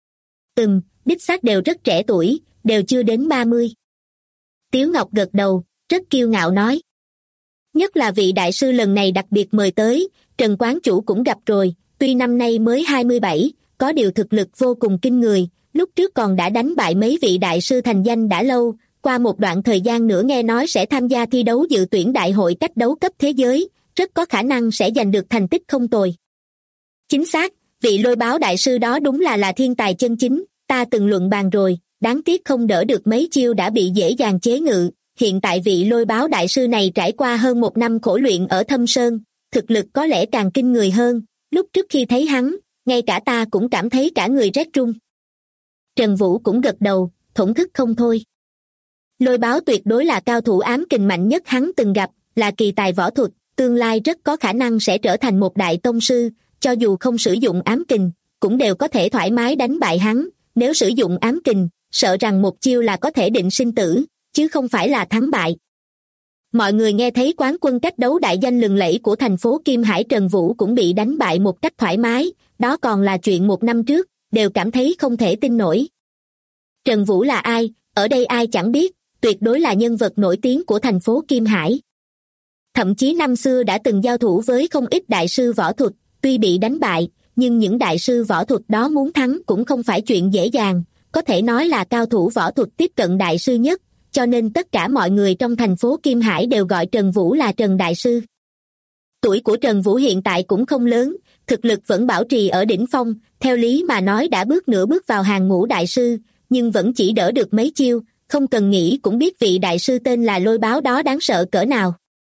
Đích xác đều rất trẻ tuổi, đều chưa đến 30. Tiếu Ngọc gật đầu, rất kiêu ngạo nói. Nhất là vị đại sư lần này đặc biệt mời tới, Trần quán chủ cũng gặp rồi, tuy năm nay mới 27, có điều thực lực vô cùng kinh người, lúc trước còn đã đánh bại mấy vị đại sư thành danh đã lâu, qua một đoạn thời gian nữa nghe nói sẽ tham gia thi đấu dự tuyển đại hội cách đấu cấp thế giới, rất có khả năng sẽ giành được thành tích không tồi. Chính xác, vị Lôi Báo đại sư đó đúng là thiên tài chân chính, ta từng luận bàn rồi, đáng tiếc không đỡ được mấy chiêu đã bị dễ dàng chế ngự. Hiện tại vị Lôi Báo đại sư này trải qua hơn 1 năm khổ luyện ở Thâm Sơn, thực lực có lẽ càng kinh người hơn, lúc trước khi thấy hắn, ngay cả ta cũng cảm thấy cả người rét run. Trần Vũ cũng gật đầu, thổn thức không thôi. Lôi Báo tuyệt đối là cao thủ ám kình mạnh nhất hắn từng gặp, là kỳ tài võ thuật, tương lai rất có khả năng sẽ trở thành một đại tông sư, cho dù không sử dụng ám kình, cũng đều có thể thoải mái đánh bại hắn, nếu sử dụng ám kình, sợ rằng một chiêu là có thể định sinh tử, chứ không phải là thắng bại. Mọi người nghe thấy quán quân cách đấu đại danh lừng lẫy của thành phố Kim Hải Trần Vũ cũng bị đánh bại một cách thoải mái, đó còn là chuyện 1 năm trước, đều cảm thấy không thể tin nổi. Trần Vũ là ai, ở đây ai chẳng biết, tuyệt đối là nhân vật nổi tiếng của thành phố Kim Hải. Thậm chí năm xưa đã từng giao thủ với không ít đại sư võ thuật, tuy bị đánh bại, nhưng những đại sư võ thuật đó muốn thắng cũng không phải chuyện dễ dàng, có thể nói là cao thủ võ thuật tiếp cận đại sư nhất, cho nên tất cả mọi người trong thành phố Kim Hải đều gọi Trần Vũ là Trần Đại Sư. Tuổi của Trần Vũ hiện tại cũng không lớn, thực lực vẫn bảo trì ở đỉnh phong, theo lý mà nói đã nửa bước vào hàng ngũ đại sư, nhưng vẫn chỉ đỡ được mấy chiêu, không cần nghĩ cũng biết vị đại sư tên là Lôi Báo đó đáng sợ cỡ nào.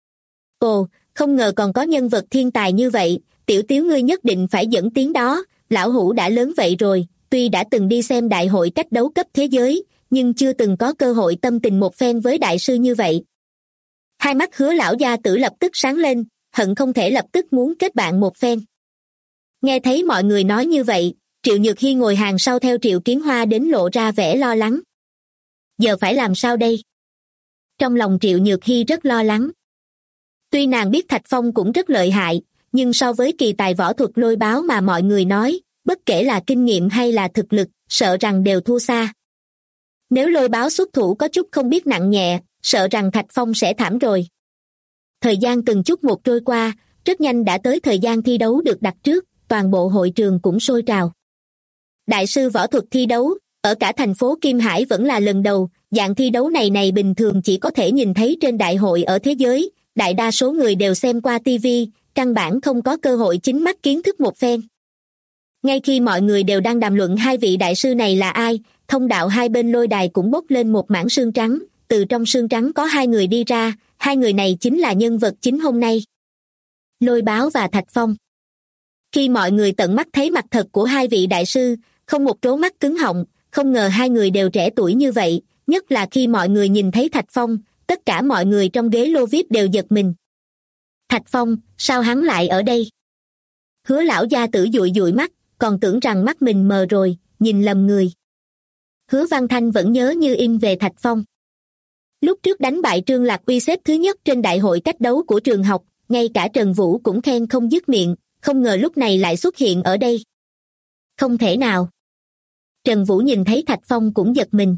Ồ, không ngờ còn có nhân vật thiên tài như vậy, Tiểu Tiếu ngươi nhất định phải dẫn tiếng đó, lão hủ đã lớn vậy rồi, tuy đã từng đi xem đại hội cách đấu cấp thế giới, nhưng chưa từng có cơ hội tâm tình một phen với đại sư như vậy. Hai mắt Hứa lão gia tử lập tức sáng lên, hận không thể lập tức muốn kết bạn một phen. Nghe thấy mọi người nói như vậy, Triệu Nhược Hy ngồi hàng sau theo Triệu Kiến Hoa đến lộ ra vẻ lo lắng. Giờ phải làm sao đây? Trong lòng Triệu Nhược Hy rất lo lắng. Tuy nàng biết Thạch Phong cũng rất lợi hại, nhưng so với kỳ tài võ thuật Lôi Báo mà mọi người nói, bất kể là kinh nghiệm hay là thực lực, sợ rằng đều thua xa. Nếu Lôi Báo xuất thủ có chút không biết nặng nhẹ, sợ rằng Thạch Phong sẽ thảm rồi. Thời gian từng chút một trôi qua, rất nhanh đã tới thời gian thi đấu được đặt trước, toàn bộ hội trường cũng sôi trào. Đại sư võ thuật thi đấu, ở cả thành phố Kim Hải vẫn là lần đầu, dạng thi đấu này bình thường chỉ có thể nhìn thấy trên đại hội ở thế giới, đại đa số người đều xem qua TV, căn bản không có cơ hội chính mắt kiến thức một phen. Ngay khi mọi người đều đang đàm luận hai vị đại sư này là ai, thông đạo hai bên lôi đài cũng bốc lên một mảng sương trắng, từ trong sương trắng có 2 người đi ra, 2 người này chính là nhân vật chính hôm nay. Lôi Báo và Thạch Phong. Khi mọi người tận mắt thấy mặt thật của hai vị đại sư, không một trố mắt cứng họng, không ngờ 2 người đều trẻ tuổi như vậy, nhất là khi mọi người nhìn thấy Thạch Phong, tất cả mọi người trong ghế lô VIP đều giật mình. Thạch Phong, sao hắn lại ở đây? Hứa lão gia tử dụi dụi mắt, còn tưởng rằng mắt mình mờ rồi, nhìn lầm người. Hứa Văn Thanh vẫn nhớ như in về Thạch Phong. Lúc trước đánh bại Trương Lạc Uy xếp thứ nhất trên đại hội cách đấu của trường học, ngay cả Trần Vũ cũng khen không dứt miệng, không ngờ lúc này lại xuất hiện ở đây. Không thể nào. Trần Vũ nhìn thấy Thạch Phong cũng giật mình.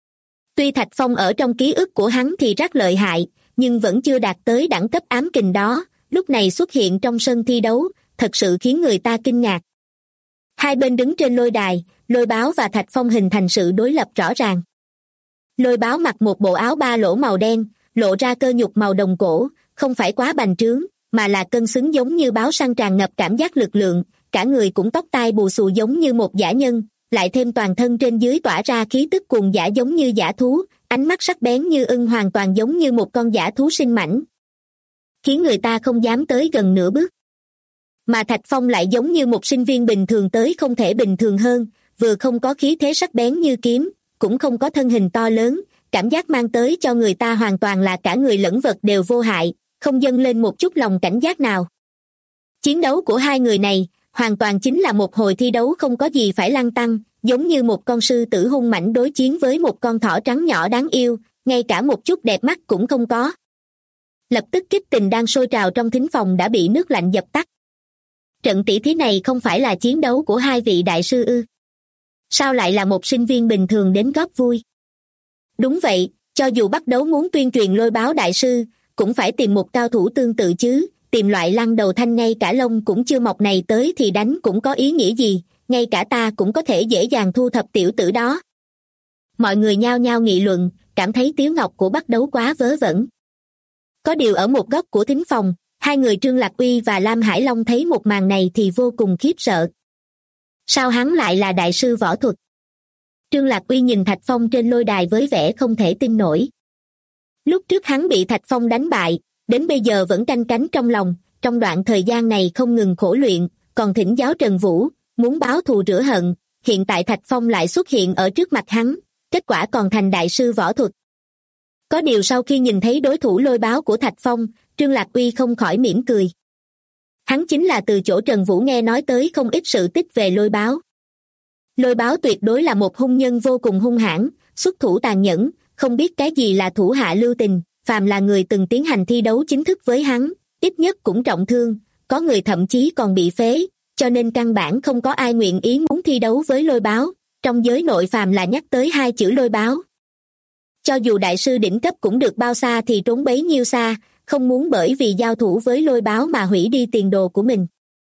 Tuy Thạch Phong ở trong ký ức của hắn thì rất lợi hại, nhưng vẫn chưa đạt tới đẳng cấp ám kình đó, lúc này xuất hiện trong sân thi đấu, thật sự khiến người ta kinh ngạc. Hai bên đứng trên lôi đài, Lôi Báo và Thạch Phong hình thành sự đối lập rõ ràng. Lôi Báo mặc một bộ áo ba lỗ màu đen, lộ ra cơ nhục màu đồng cổ, không phải quá bành trướng, mà là cân xứng giống như báo săn tràn ngập cảm giác lực lượng, cả người cũng tóc tai bù xù giống như một dã nhân, lại thêm toàn thân trên dưới tỏa ra khí tức cuồng dã giống như dã thú, ánh mắt sắc bén như ưng hoàn toàn giống như một con dã thú sinh mãnh, khiến người ta không dám tới gần nửa bước. Mà Thạch Phong lại giống như một sinh viên bình thường tới không thể bình thường hơn, vừa không có khí thế sắc bén như kiếm, cũng không có thân hình to lớn, cảm giác mang tới cho người ta hoàn toàn là cả người lẫn vật đều vô hại, không dâng lên một chút lòng cảnh giác nào. Chiến đấu của hai người này hoàn toàn chính là một hồi thi đấu không có gì phải lăng tăng, giống như một con sư tử hung mãnh đối chiến với một con thỏ trắng nhỏ đáng yêu, ngay cả một chút đẹp mắt cũng không có. Lập tức kích tình đang sôi trào trong thính phòng đã bị nước lạnh dập tắt. Trận tỷ thí này không phải là chiến đấu của hai vị đại sư ư? Sao lại là một sinh viên bình thường đến góp vui? Đúng vậy, cho dù bắt đấu muốn tuyên truyền Lôi Báo đại sư, cũng phải tìm một cao thủ tương tự chứ, tìm loại lăng đầu thanh ngay cả lông cũng chưa mọc này tới thì đánh cũng có ý nghĩa gì, ngay cả ta cũng có thể dễ dàng thu thập tiểu tử đó. Mọi người nhao nhao nghị luận, cảm thấy Tiếu Ngọc của bắt đấu quá vớ vẩn. Có điều ở một góc của thính phòng, hai người Trương Lạc Uy và Lam Hải Long thấy một màn này thì vô cùng khiếp sợ. Sao hắn lại là đại sư võ thuật? Trương Lạc Uy nhìn Thạch Phong trên lôi đài với vẻ không thể tin nổi. Lúc trước hắn bị Thạch Phong đánh bại, đến bây giờ vẫn canh cánh trong lòng, trong đoạn thời gian này không ngừng khổ luyện, còn thỉnh giáo Trần Vũ, muốn báo thù rửa hận, hiện tại Thạch Phong lại xuất hiện ở trước mặt hắn, kết quả còn thành đại sư võ thuật. Có điều sau khi nhìn thấy đối thủ Lôi Báo của Thạch Phong, Trương Lạc Uy không khỏi mỉm cười. Hắn chính là từ chỗ Trần Vũ nghe nói tới không ít sự tích về Lôi Báo. Lôi Báo tuyệt đối là một hung nhân vô cùng hung hãn, xuất thủ tàn nhẫn, không biết cái gì là thủ hạ lưu tình, phàm là người từng tiến hành thi đấu chính thức với hắn, ít nhất cũng trọng thương, có người thậm chí còn bị phế, cho nên căn bản không có ai nguyện ý muốn thi đấu với Lôi Báo, trong giới nội phàm là nhắc tới hai chữ Lôi Báo. Cho dù đại sư đỉnh cấp cũng được bao xa thì trốn bấy nhiêu xa, không muốn bởi vì giao thủ với Lôi Báo mà hủy đi tiền đồ của mình.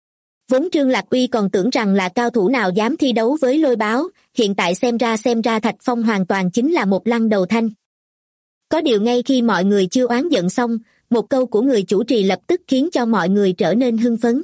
Vốn Trương Lạc Uy còn tưởng rằng là cao thủ nào dám thi đấu với Lôi Báo, hiện tại xem ra Thạch Phong hoàn toàn chính là một lăng đầu thanh. Có điều ngay khi mọi người chưa oán giận xong, một câu của người chủ trì lập tức khiến cho mọi người trở nên hưng phấn.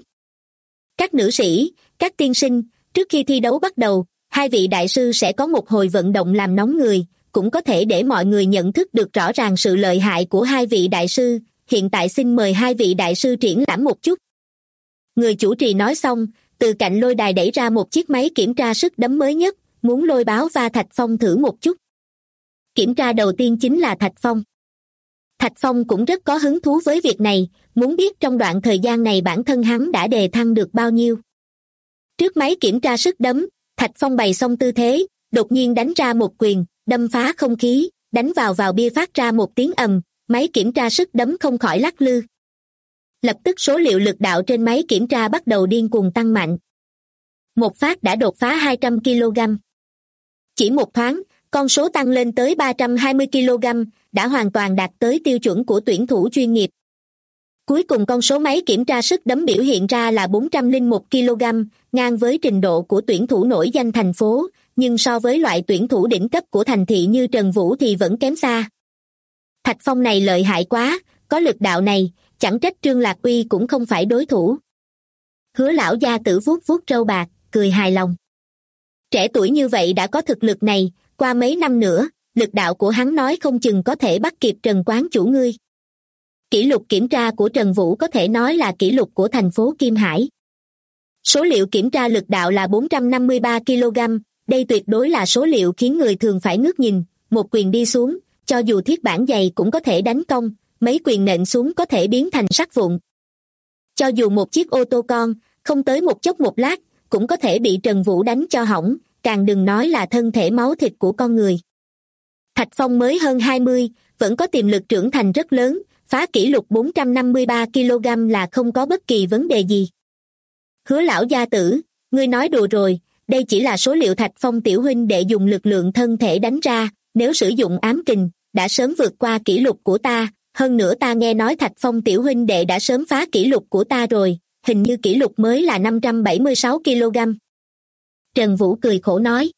Các nữ sĩ, các tiên sinh, trước khi thi đấu bắt đầu, hai vị đại sư sẽ có một hồi vận động làm nóng người, cũng có thể để mọi người nhận thức được rõ ràng sự lợi hại của hai vị đại sư, hiện tại xin mời hai vị đại sư triển lãm một chút. Người chủ trì nói xong, từ cạnh lôi đài đẩy ra một chiếc máy kiểm tra sức đấm mới nhất, muốn Lôi Báo và Thạch Phong thử một chút. Kiểm tra đầu tiên chính là Thạch Phong. Thạch Phong cũng rất có hứng thú với việc này, muốn biết trong đoạn thời gian này bản thân hắn đã đề thăng được bao nhiêu. Trước máy kiểm tra sức đấm, Thạch Phong bày xong tư thế, đột nhiên đánh ra một quyền, đâm phá không khí, đánh vào bia phát ra một tiếng ầm, máy kiểm tra sức đấm không khỏi lắc lư. Lập tức số liệu lực đạo trên máy kiểm tra bắt đầu điên cuồng tăng mạnh. Một phát đã đột phá 200 kg. Chỉ một thoáng, con số tăng lên tới 320 kg, đã hoàn toàn đạt tới tiêu chuẩn của tuyển thủ chuyên nghiệp. Cuối cùng con số máy kiểm tra sức đấm biểu hiện ra là 401 kg, ngang với trình độ của tuyển thủ nổi danh thành phố, nhưng so với loại tuyển thủ đỉnh cấp của thành thị như Trần Vũ thì vẫn kém xa. Thạch Phong này lợi hại quá, có lực đạo này, chẳng trách Trương Lạc Uy cũng không phải đối thủ. Hứa lão gia tử vuốt vuốt râu bạc, cười hài lòng. Trẻ tuổi như vậy đã có thực lực này, qua mấy năm nữa, lực đạo của hắn nói không chừng có thể bắt kịp Trần quán chủ ngươi. Kỷ lục kiểm tra của Trần Vũ có thể nói là kỷ lục của thành phố Kim Hải. Số liệu kiểm tra lực đạo là 453 kg, đây tuyệt đối là số liệu khiến người thường phải ngước nhìn, một quyền đi xuống, cho dù thiết bản dày cũng có thể đánh cong, mấy quyền nện xuống có thể biến thành sắt vụn. Cho dù một chiếc ô tô con, không tới một chốc một lát, cũng có thể bị Trần Vũ đánh cho hỏng, càng đừng nói là thân thể máu thịt của con người. Thạch Phong mới hơn 20, vẫn có tiềm lực trưởng thành rất lớn, phá kỷ lục 453 kg là không có bất kỳ vấn đề gì. Hứa lão gia tử, ngươi nói đùa rồi, đây chỉ là số liệu Thạch Phong tiểu huynh đệ dùng lực lượng thân thể đánh ra, nếu sử dụng ám kình, đã sớm vượt qua kỷ lục của ta, hơn nữa ta nghe nói Thạch Phong tiểu huynh đệ đã sớm phá kỷ lục của ta rồi, hình như kỷ lục mới là 576 kg. Trần Vũ cười khổ nói.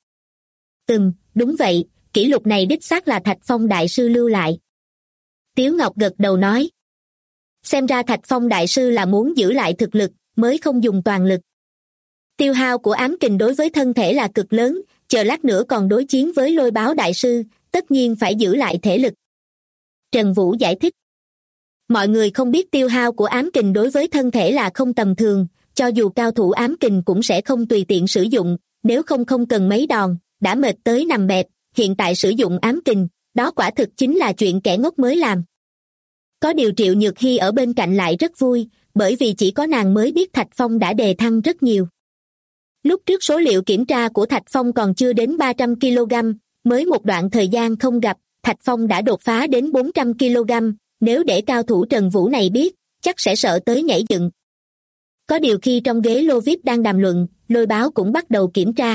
Đúng vậy, kỷ lục này đích xác là Thạch Phong đại sư lưu lại. Tiếu Ngọc gật đầu nói. Xem ra Thạch Phong đại sư là muốn giữ lại thực lực, mới không dùng toàn lực. Tiêu hao của ám kình đối với thân thể là cực lớn, chờ lát nữa còn đối chiến với Lôi Báo đại sư, tất nhiên phải giữ lại thể lực. Trần Vũ giải thích. Mọi người không biết tiêu hao của ám kình đối với thân thể là không tầm thường, cho dù cao thủ ám kình cũng sẽ không tùy tiện sử dụng, nếu không cần mấy đòn, đã mệt tới nằm bẹp, hiện tại sử dụng ám kình, đó quả thực chính là chuyện kẻ ngốc mới làm. Có điều Triệu Nhược Hy ở bên cạnh lại rất vui, bởi vì chỉ có nàng mới biết Thạch Phong đã đề thăng rất nhiều. Lúc trước số liệu kiểm tra của Thạch Phong còn chưa đến 300 kg, mới một đoạn thời gian không gặp, Thạch Phong đã đột phá đến 400 kg, nếu để cao thủ Trần Vũ này biết, chắc sẽ sợ tới nhảy dựng. Có điều khi trong ghế lô VIP đang đàm luận, Lôi Báo cũng bắt đầu kiểm tra.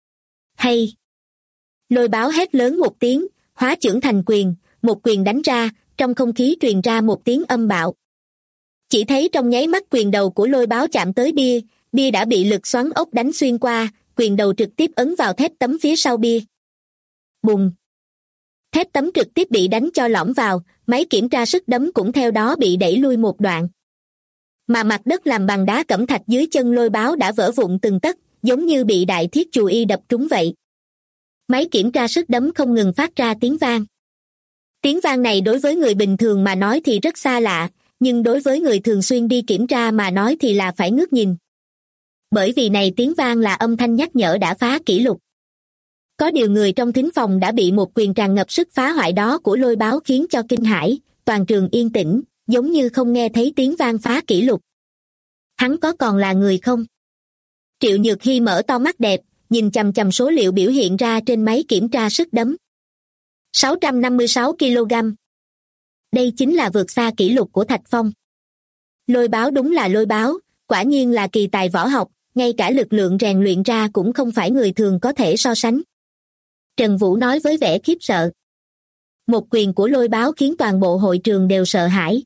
Hay! Lôi Báo hét lớn một tiếng, hóa chưởng thành quyền, một quyền đánh ra, trong không khí truyền ra một tiếng âm bạo. Chỉ thấy trong nháy mắt quyền đầu của Lôi Báo chạm tới bia, bia đã bị lực xoắn ốc đánh xuyên qua, quyền đầu trực tiếp ấn vào thép tấm phía sau bia. Bùng! Thép tấm trực tiếp bị đánh cho lõm vào, máy kiểm tra sức đấm cũng theo đó bị đẩy lui một đoạn. Mà mặt đất làm bằng đá cẩm thạch dưới chân Lôi Báo đã vỡ vụn từng tấc, giống như bị đại thiết chù y đập trúng vậy. Máy kiểm tra sức đấm không ngừng phát ra tiếng vang. Tiếng vang này đối với người bình thường mà nói thì rất xa lạ, nhưng đối với người thường xuyên đi kiểm tra mà nói thì là phải ngước nhìn. Bởi vì này tiếng vang là âm thanh nhắc nhở đã phá kỷ lục. Có điều người trong thính phòng đã bị một quyền tràn ngập sức phá hoại đó của Lôi Báo khiến cho kinh hãi, toàn trường yên tĩnh, giống như không nghe thấy tiếng vang phá kỷ lục. Hắn có còn là người không? Triệu Nhược Hy mở to mắt đẹp, nhìn chằm chằm số liệu biểu hiện ra trên máy kiểm tra sức đấm. 656 kg. Đây chính là vượt xa kỷ lục của Thạch Phong. Lôi Báo đúng là Lôi Báo, quả nhiên là kỳ tài võ học, ngay cả lực lượng rèn luyện ra cũng không phải người thường có thể so sánh. Trần Vũ nói với vẻ khiếp sợ. Một quyền của Lôi Báo khiến toàn bộ hội trường đều sợ hãi.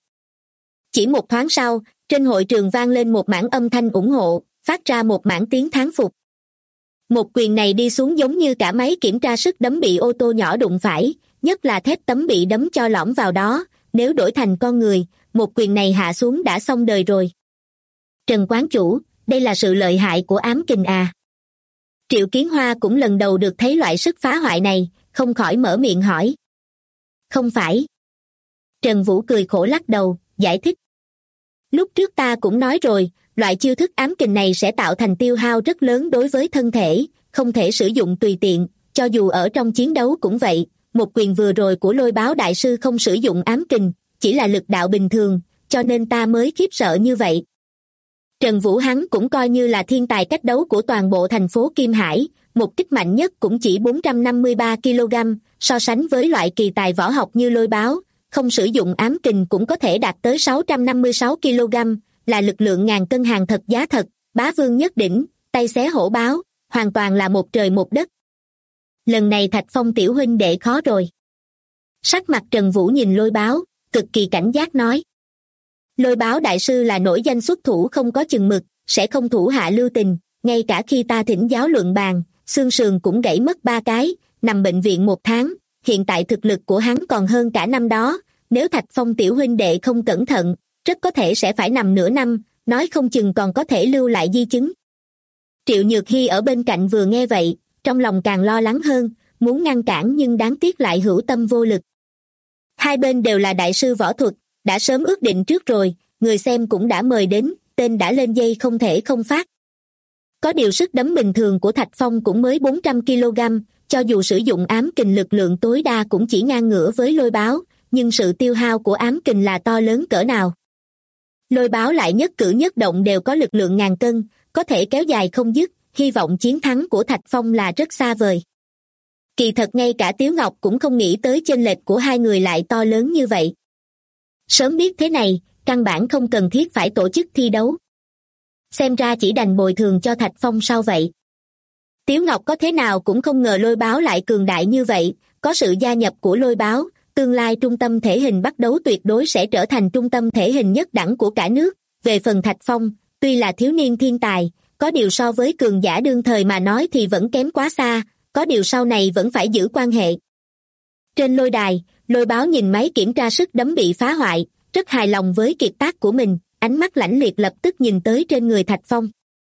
Chỉ một thoáng sau, trên hội trường vang lên một mảng âm thanh ủng hộ, phát ra một mảng tiếng thán phục. Một quyền này đi xuống giống như cả máy kiểm tra sức đấm bị ô tô nhỏ đụng phải, nhất là thép tấm bị đấm cho lõm vào đó, nếu đổi thành con người, một quyền này hạ xuống đã xong đời rồi. Trần quán chủ, đây là sự lợi hại của ám kình à? Triệu Kiến Hoa cũng lần đầu được thấy loại sức phá hoại này, không khỏi mở miệng hỏi. Không phải. Trần Vũ cười khổ lắc đầu, giải thích. Lúc trước ta cũng nói rồi, loại chiêu thức ám kình này sẽ tạo thành tiêu hao rất lớn đối với thân thể, không thể sử dụng tùy tiện, cho dù ở trong chiến đấu cũng vậy. Một quyền vừa rồi của Lôi Báo đại sư không sử dụng ám kình, chỉ là lực đạo bình thường, cho nên ta mới khiếp sợ như vậy. Trần Vũ hắn cũng coi như là thiên tài cách đấu của toàn bộ thành phố Kim Hải, một kích mạnh nhất cũng chỉ 453 kg, so sánh với loại kỳ tài võ học như Lôi Báo, không sử dụng ám kình cũng có thể đạt tới 656 kg, là lực lượng ngàn cân hàng thật giá thật, bá vương nhất đỉnh, tay xé hổ báo, hoàn toàn là một trời một đất. Lần này Thạch Phong tiểu huynh đệ khó rồi. Sắc mặt Trần Vũ nhìn Lôi Báo, cực kỳ cảnh giác nói. Lôi Báo đại sư là nổi danh xuất thủ không có chừng mực, sẽ không thủ hạ lưu tình, ngay cả khi ta thỉnh giáo luận bàn, xương sườn cũng gãy mất 3 cái, nằm bệnh viện 1 tháng, hiện tại thực lực của hắn còn hơn cả năm đó, nếu Thạch Phong tiểu huynh đệ không cẩn thận, rất có thể sẽ phải nằm nửa năm, nói không chừng còn có thể lưu lại di chứng. Triệu Nhược Hy ở bên cạnh vừa nghe vậy, trong lòng càng lo lắng hơn, muốn ngăn cản nhưng đáng tiếc lại hữu tâm vô lực. Hai bên đều là đại sư võ thuật, đã sớm ước định trước rồi, người xem cũng đã mời đến, tên đã lên dây không thể không phát. Có điều sức đấm bình thường của Thạch Phong cũng mới 400 kg, cho dù sử dụng ám kình lực lượng tối đa cũng chỉ ngang ngửa với Lôi Báo, nhưng sự tiêu hao của ám kình là to lớn cỡ nào. Lôi Báo lại nhất cử nhất động đều có lực lượng ngàn cân, có thể kéo dài không dứt, hy vọng chiến thắng của Thạch Phong là rất xa vời. Kỳ thật ngay cả Tiếu Ngọc cũng không nghĩ tới chênh lệch của hai người lại to lớn như vậy. Sớm biết thế này, căn bản không cần thiết phải tổ chức thi đấu. Xem ra chỉ đành bồi thường cho Thạch Phong sau vậy. Tiếu Ngọc có thế nào cũng không ngờ Lôi Báo lại cường đại như vậy, có sự gia nhập của Lôi Báo, tương lai trung tâm thể hình bắt đấu tuyệt đối sẽ trở thành trung tâm thể hình nhất đẳng của cả nước. Về phần Thạch Phong, tuy là thiếu niên thiên tài, có điều so với cường giả đương thời mà nói thì vẫn kém quá xa, có điều sau này vẫn phải giữ quan hệ. Trên lôi đài, Lôi Báo nhìn máy kiểm tra sức đấm bị phá hoại, rất hài lòng với kiệt tác của mình, ánh mắt lãnh liệt lập tức nhìn tới trên người Thạch Phong.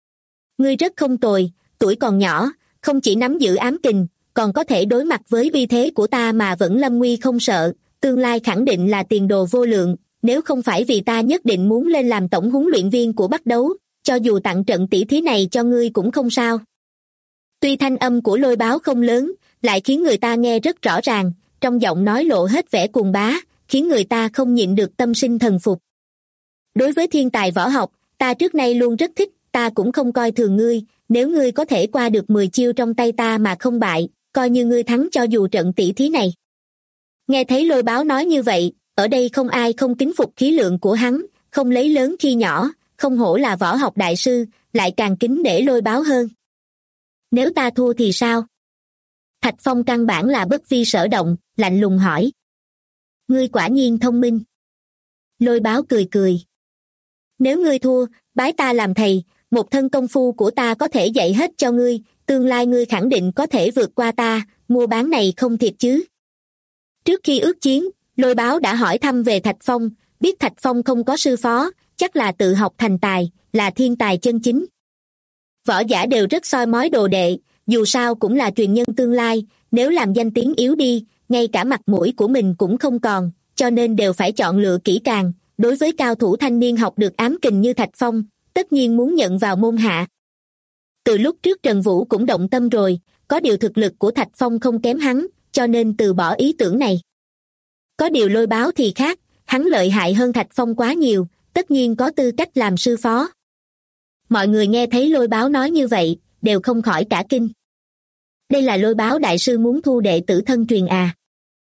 Ngươi rất không tồi, tuổi còn nhỏ, không chỉ nắm giữ ám kình, còn có thể đối mặt với uy thế của ta mà vẫn lâm nguy không sợ, tương lai khẳng định là tiền đồ vô lượng, nếu không phải vì ta nhất định muốn lên làm tổng huấn luyện viên của Bắc Đấu, cho dù tặng trận tỷ thí này cho ngươi cũng không sao. Tuy thanh âm của Lôi Báo không lớn, lại khiến người ta nghe rất rõ ràng, trong giọng nói lộ hết vẻ cuồng bá, khiến người ta không nhịn được tâm sinh thần phục. Đối với thiên tài võ học, ta trước nay luôn rất thích, ta cũng không coi thường ngươi, nếu ngươi có thể qua được 10 chiêu trong tay ta mà không bại, coi như ngươi thắng cho dù trận tỷ thí này. Nghe thấy Lôi Báo nói như vậy, ở đây không ai không kính phục khí lượng của hắn, không lấy lớn khi nhỏ, không hổ là võ học đại sư, lại càng kính nể Lôi Báo hơn. Nếu ta thua thì sao? Thạch Phong căn bản là bất vi sở động, lạnh lùng hỏi. Ngươi quả nhiên thông minh. Lôi Báo cười cười. Nếu ngươi thua, bái ta làm thầy, một thân công phu của ta có thể dạy hết cho ngươi, tương lai ngươi khẳng định có thể vượt qua ta, mua bán này không thiệt chứ. Trước khi ước chiến, Lôi Báo đã hỏi thăm về Thạch Phong, biết Thạch Phong không có sư phó, chắc là tự học thành tài, là thiên tài chân chính. Võ giả đều rất soi mói đồ đệ, dù sao cũng là truyền nhân tương lai, nếu làm danh tiếng yếu đi, ngay cả mặt mũi của mình cũng không còn, cho nên đều phải chọn lựa kỹ càng. Đối với cao thủ thanh niên học được ám kình như Thạch Phong, tất nhiên muốn nhận vào môn hạ. Từ lúc trước Trần Vũ cũng động tâm rồi, có điều thực lực của Thạch Phong không kém hắn, cho nên từ bỏ ý tưởng này. Có điều Lôi Báo thì khác, hắn lợi hại hơn Thạch Phong quá nhiều, tất nhiên có tư cách làm sư phó. Mọi người nghe thấy Lôi Báo nói như vậy, đều không khỏi cả kinh. Đây là Lôi Báo đại sư muốn thu đệ tử thân truyền à?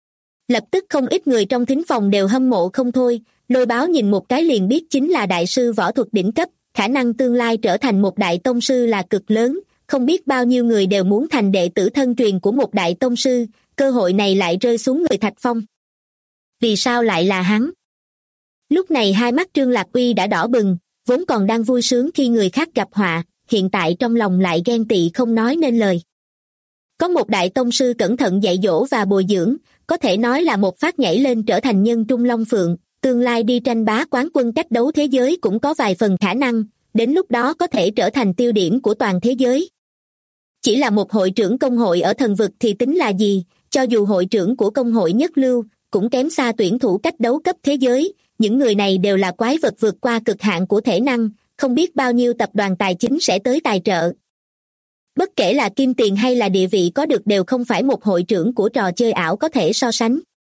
Lập tức không ít người trong thính phòng đều hâm mộ không thôi, Lôi Báo nhìn một cái liền biết chính là đại sư võ thuật đỉnh cấp, khả năng tương lai trở thành một đại tông sư là cực lớn, không biết bao nhiêu người đều muốn thành đệ tử thân truyền của một đại tông sư, cơ hội này lại rơi xuống người Thạch Phong. Vì sao lại là hắn? Lúc này hai mắt Trương Lạc Uy đã đỏ bừng, vốn còn đang vui sướng khi người khác gặp họa, hiện tại trong lòng lại ghen tị không nói nên lời. Có một đại tông sư cẩn thận dạy dỗ và bồi dưỡng, có thể nói là một phát nhảy lên trở thành nhân trung long phượng, tương lai đi tranh bá quán quân cách đấu thế giới cũng có vài phần khả năng, đến lúc đó có thể trở thành tiêu điểm của toàn thế giới. Chỉ là một hội trưởng công hội ở thần vực thì tính là gì, cho dù hội trưởng của công hội nhất lưu, cũng kém xa tuyển thủ cách đấu cấp thế giới, những người này đều là quái vật vượt qua cực hạn của thể năng, không biết bao nhiêu tập đoàn tài chính sẽ tới tài trợ. Bất kể là kim tiền hay là địa vị có được đều không phải một hội trưởng của trò chơi ảo có thể so sánh.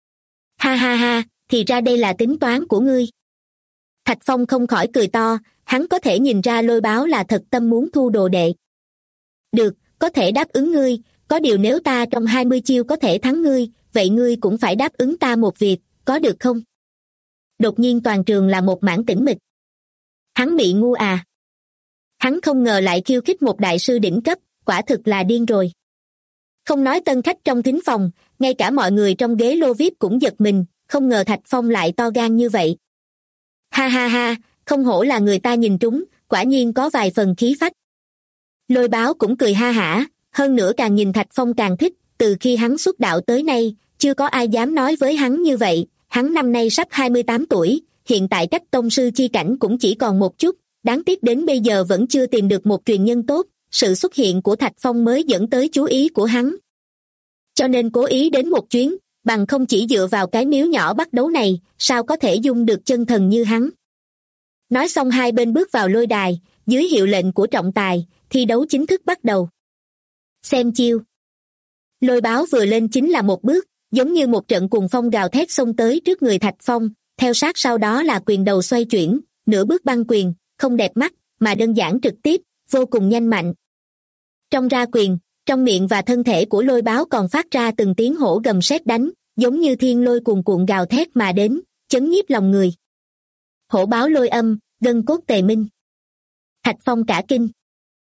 Ha ha ha, thì ra đây là tính toán của ngươi. Thạch Phong không khỏi cười to, hắn có thể nhìn ra Lôi Báo là thật tâm muốn thu đồ đệ. Được, có thể đáp ứng ngươi, có điều nếu ta trong 20 chiêu có thể thắng ngươi, vậy ngươi cũng phải đáp ứng ta một việc, có được không? Đột nhiên toàn trường là một mảng tĩnh mịch. Hắn bị ngu à? Hắn không ngờ lại khiêu khích một đại sư đỉnh cấp, quả thực là điên rồi. Không nói tân khách trong thính phòng, ngay cả mọi người trong ghế lô VIP cũng giật mình, không ngờ Thạch Phong lại to gan như vậy. Ha ha ha, không hổ là người ta nhìn trúng, quả nhiên có vài phần khí phách. Lôi Báo cũng cười ha hả, hơn nữa càng nhìn Thạch Phong càng thích, từ khi hắn xuất đạo tới nay, chưa có ai dám nói với hắn như vậy, hắn năm nay sắp 28 tuổi, hiện tại cách tông sư chi cảnh cũng chỉ còn một chút, đáng tiếc đến bây giờ vẫn chưa tìm được một truyền nhân tốt, sự xuất hiện của Thạch Phong mới dẫn tới chú ý của hắn. Cho nên cố ý đến một chuyến, bằng không chỉ dựa vào cái miếu nhỏ bắt đấu này, sao có thể dung được chân thần như hắn. Nói xong hai bên bước vào lôi đài, dưới hiệu lệnh của trọng tài, thi đấu chính thức bắt đầu. Xem chiêu. Lôi Báo vừa lên chính là một bước, giống như một trận cuồng phong gào thét xông tới trước người Thạch Phong, theo sát sau đó là quyền đầu xoay chuyển, nửa bước băng quyền, không đẹp mắt, mà đơn giản trực tiếp, vô cùng nhanh mạnh. Trong ra quyền, trong miệng và thân thể của Lôi Báo còn phát ra từng tiếng hổ gầm sét đánh, giống như thiên lôi cuồn cuộn gào thét mà đến, chấn nhiếp lòng người. Hổ báo lôi âm, gân cốt tề minh. Thạch Phong cả kinh.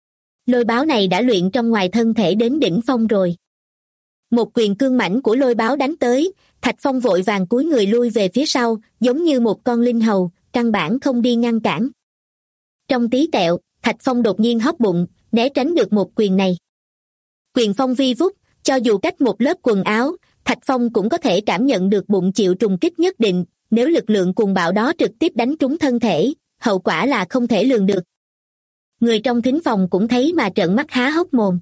Lôi báo này đã luyện trong ngoài thân thể đến đỉnh phong rồi. Một quyền cương mãnh của lôi báo đánh tới, Thạch Phong vội vàng cúi người lui về phía sau, giống như một con linh hầu, căn bản không đi ngăn cản. Trong tí tẹo, Thạch Phong đột nhiên hóp bụng, né tránh được một quyền này. Quyền phong vi vút, cho dù cách một lớp quần áo, Thạch Phong cũng có thể cảm nhận được bụng chịu trùng kích nhất định, nếu lực lượng cuồng bạo đó trực tiếp đánh trúng thân thể, hậu quả là không thể lường được. Người trong thính phòng cũng thấy mà trợn mắt há hốc mồm.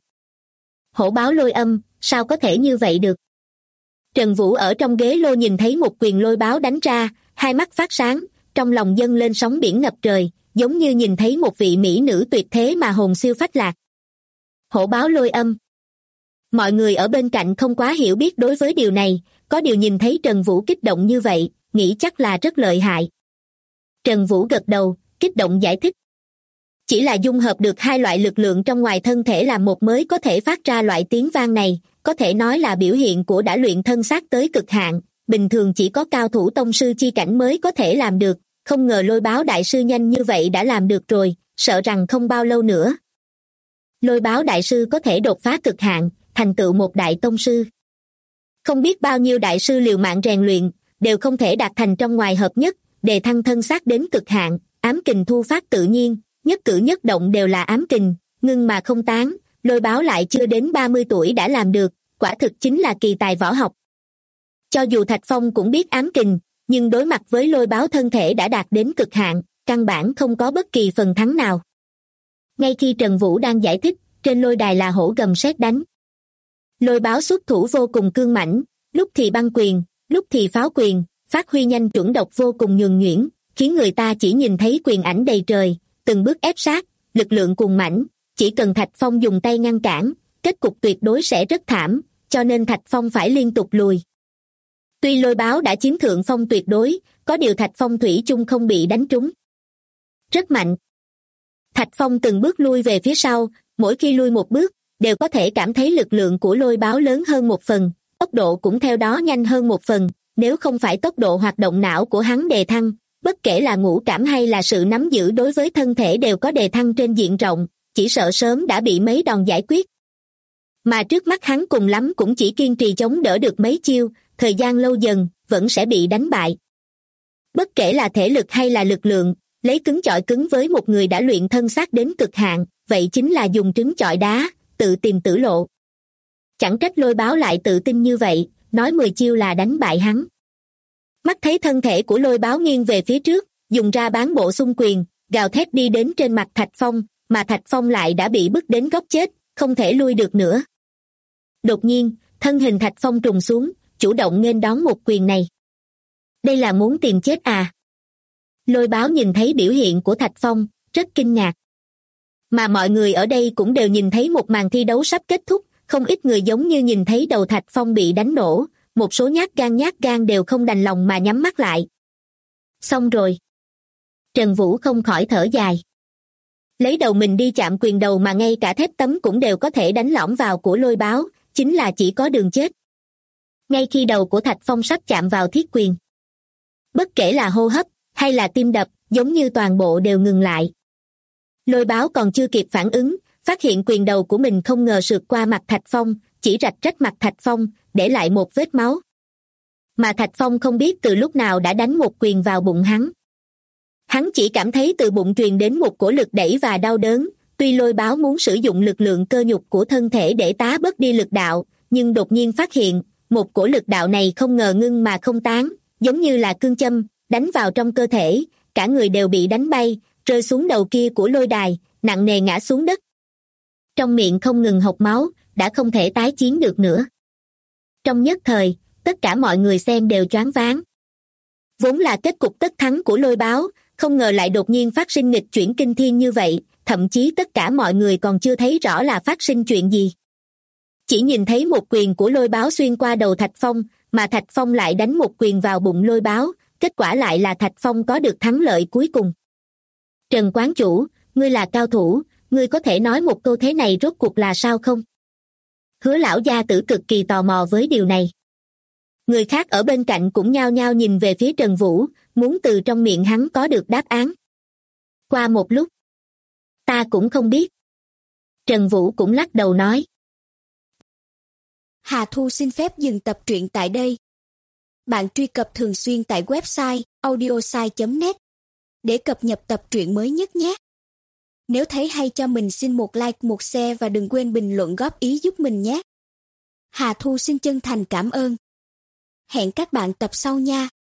Hổ báo lôi âm, sao có thể như vậy được? Trần Vũ ở trong ghế lô nhìn thấy một quyền lôi báo đánh ra, hai mắt phát sáng, trong lòng dâng lên sóng biển ngập trời, giống như nhìn thấy một vị mỹ nữ tuyệt thế mà hồn siêu phách lạc. Hổ báo lôi âm. Mọi người ở bên cạnh không quá hiểu biết đối với điều này, có điều nhìn thấy Trần Vũ kích động như vậy, nghĩ chắc là rất lợi hại. Trần Vũ gật đầu, kích động giải thích. Chỉ là dung hợp được hai loại lực lượng trong ngoài thân thể làm một mới có thể phát ra loại tiếng vang này, có thể nói là biểu hiện của đã luyện thân xác tới cực hạn, bình thường chỉ có cao thủ tông sư chi cảnh mới có thể làm được, không ngờ lôi báo đại sư nhanh như vậy đã làm được rồi, sợ rằng không bao lâu nữa. Lôi báo đại sư có thể đột phá cực hạn, thành tựu một đại tông sư. Không biết bao nhiêu đại sư liều mạng rèn luyện, đều không thể đạt thành trong ngoài hợp nhất, đề thăng thân xác đến cực hạn, ám kình thu phát tự nhiên, nhất cử nhất động đều là ám kình, ngưng mà không tán, lôi báo lại chưa đến 30 tuổi đã làm được, quả thực chính là kỳ tài võ học. Cho dù Thạch Phong cũng biết ám kình, nhưng đối mặt với lôi báo thân thể đã đạt đến cực hạn, căn bản không có bất kỳ phần thắng nào. Ngay khi Trần Vũ đang giải thích, trên lôi đài là hổ gầm sét đánh. Lôi báo xuất thủ vô cùng cương mãnh, lúc thì băng quyền, lúc thì pháo quyền, phát huy nhanh chuẩn độc vô cùng nhuần nhuyễn, khiến người ta chỉ nhìn thấy quyền ảnh đầy trời, từng bước ép sát, lực lượng cuồng mãnh, chỉ cần Thạch Phong dùng tay ngăn cản, kết cục tuyệt đối sẽ rất thảm, cho nên Thạch Phong phải liên tục lùi. Tuy lôi báo đã chiếm thượng phong tuyệt đối, có điều Thạch Phong thủy chung không bị đánh trúng. Rất mạnh. Thạch Phong từng bước lui về phía sau, mỗi khi lui một bước, đều có thể cảm thấy lực lượng của lôi báo lớn hơn một phần, tốc độ cũng theo đó nhanh hơn một phần, nếu không phải tốc độ hoạt động não của hắn đề thăng, bất kể là ngũ cảm hay là sự nắm giữ đối với thân thể đều có đề thăng trên diện rộng, chỉ sợ sớm đã bị mấy đòn giải quyết. Mà trước mắt hắn cùng lắm cũng chỉ kiên trì chống đỡ được mấy chiêu, thời gian lâu dần, vẫn sẽ bị đánh bại. Bất kể là thể lực hay là lực lượng, lấy cứng chọi cứng với một người đã luyện thân xác đến cực hạn, vậy chính là dùng trứng chọi đá, tự tìm tử lộ. Chẳng trách lôi báo lại tự tin như vậy, nói 10 chiêu là đánh bại hắn. Mắt thấy thân thể của lôi báo nghiêng về phía trước, dùng ra bán bộ xung quyền, gào thét đi đến trên mặt Thạch Phong, mà Thạch Phong lại đã bị bức đến góc chết, không thể lui được nữa. Đột nhiên, thân hình Thạch Phong trùng xuống, chủ động nghênh đón một quyền này. Đây là muốn tìm chết à? Lôi báo nhìn thấy biểu hiện của Thạch Phong, rất kinh ngạc. Mà mọi người ở đây cũng đều nhìn thấy một màn thi đấu sắp kết thúc, không ít người giống như nhìn thấy đầu Thạch Phong bị đánh nổ, một số nhát gan đều không đành lòng mà nhắm mắt lại. Xong rồi. Trần Vũ không khỏi thở dài. Lấy đầu mình đi chạm quyền đầu mà ngay cả thép tấm cũng đều có thể đánh lõm vào của lôi báo, chính là chỉ có đường chết. Ngay khi đầu của Thạch Phong sắp chạm vào thiết quyền, bất kể là hô hấp hay là tim đập, giống như toàn bộ đều ngừng lại. Lôi báo còn chưa kịp phản ứng, phát hiện quyền đầu của mình không ngờ sượt qua mặt Thạch Phong, chỉ rạch rách mặt Thạch Phong, để lại một vết máu. Mà Thạch Phong không biết từ lúc nào đã đánh một quyền vào bụng hắn. Hắn chỉ cảm thấy từ bụng truyền đến một cổ lực đẩy và đau đớn, tuy lôi báo muốn sử dụng lực lượng cơ nhục của thân thể để tá bớt đi lực đạo, nhưng đột nhiên phát hiện, một cổ lực đạo này không ngờ ngưng mà không tán, giống như là cương châm, đánh vào trong cơ thể, cả người đều bị đánh bay, rơi xuống đầu kia của lôi đài, nặng nề ngã xuống đất. Trong miệng không ngừng hộc máu, đã không thể tái chiến được nữa. Trong nhất thời, tất cả mọi người xem đều choáng váng. Vốn là kết cục tất thắng của lôi báo, không ngờ lại đột nhiên phát sinh nghịch chuyển kinh thiên như vậy, thậm chí tất cả mọi người còn chưa thấy rõ là phát sinh chuyện gì. Chỉ nhìn thấy một quyền của lôi báo xuyên qua đầu Thạch Phong, mà Thạch Phong lại đánh một quyền vào bụng lôi báo, kết quả lại là Thạch Phong có được thắng lợi cuối cùng. Trần quán chủ, ngươi là cao thủ, ngươi có thể nói một câu thế này rốt cuộc là sao không? Hứa lão gia tử cực kỳ tò mò với điều này. Người khác ở bên cạnh cũng nhao nhao nhìn về phía Trần Vũ, muốn từ trong miệng hắn có được đáp án. Qua một lúc, ta cũng không biết. Trần Vũ cũng lắc đầu nói. Hà Thu xin phép dừng tập truyện tại đây. Bạn truy cập thường xuyên tại website audiosai.net để cập nhật tập truyện mới nhất nhé. Nếu thấy hay cho mình xin một like, một share và đừng quên bình luận góp ý giúp mình nhé. Hà Thu xin chân thành cảm ơn. Hẹn các bạn tập sau nha.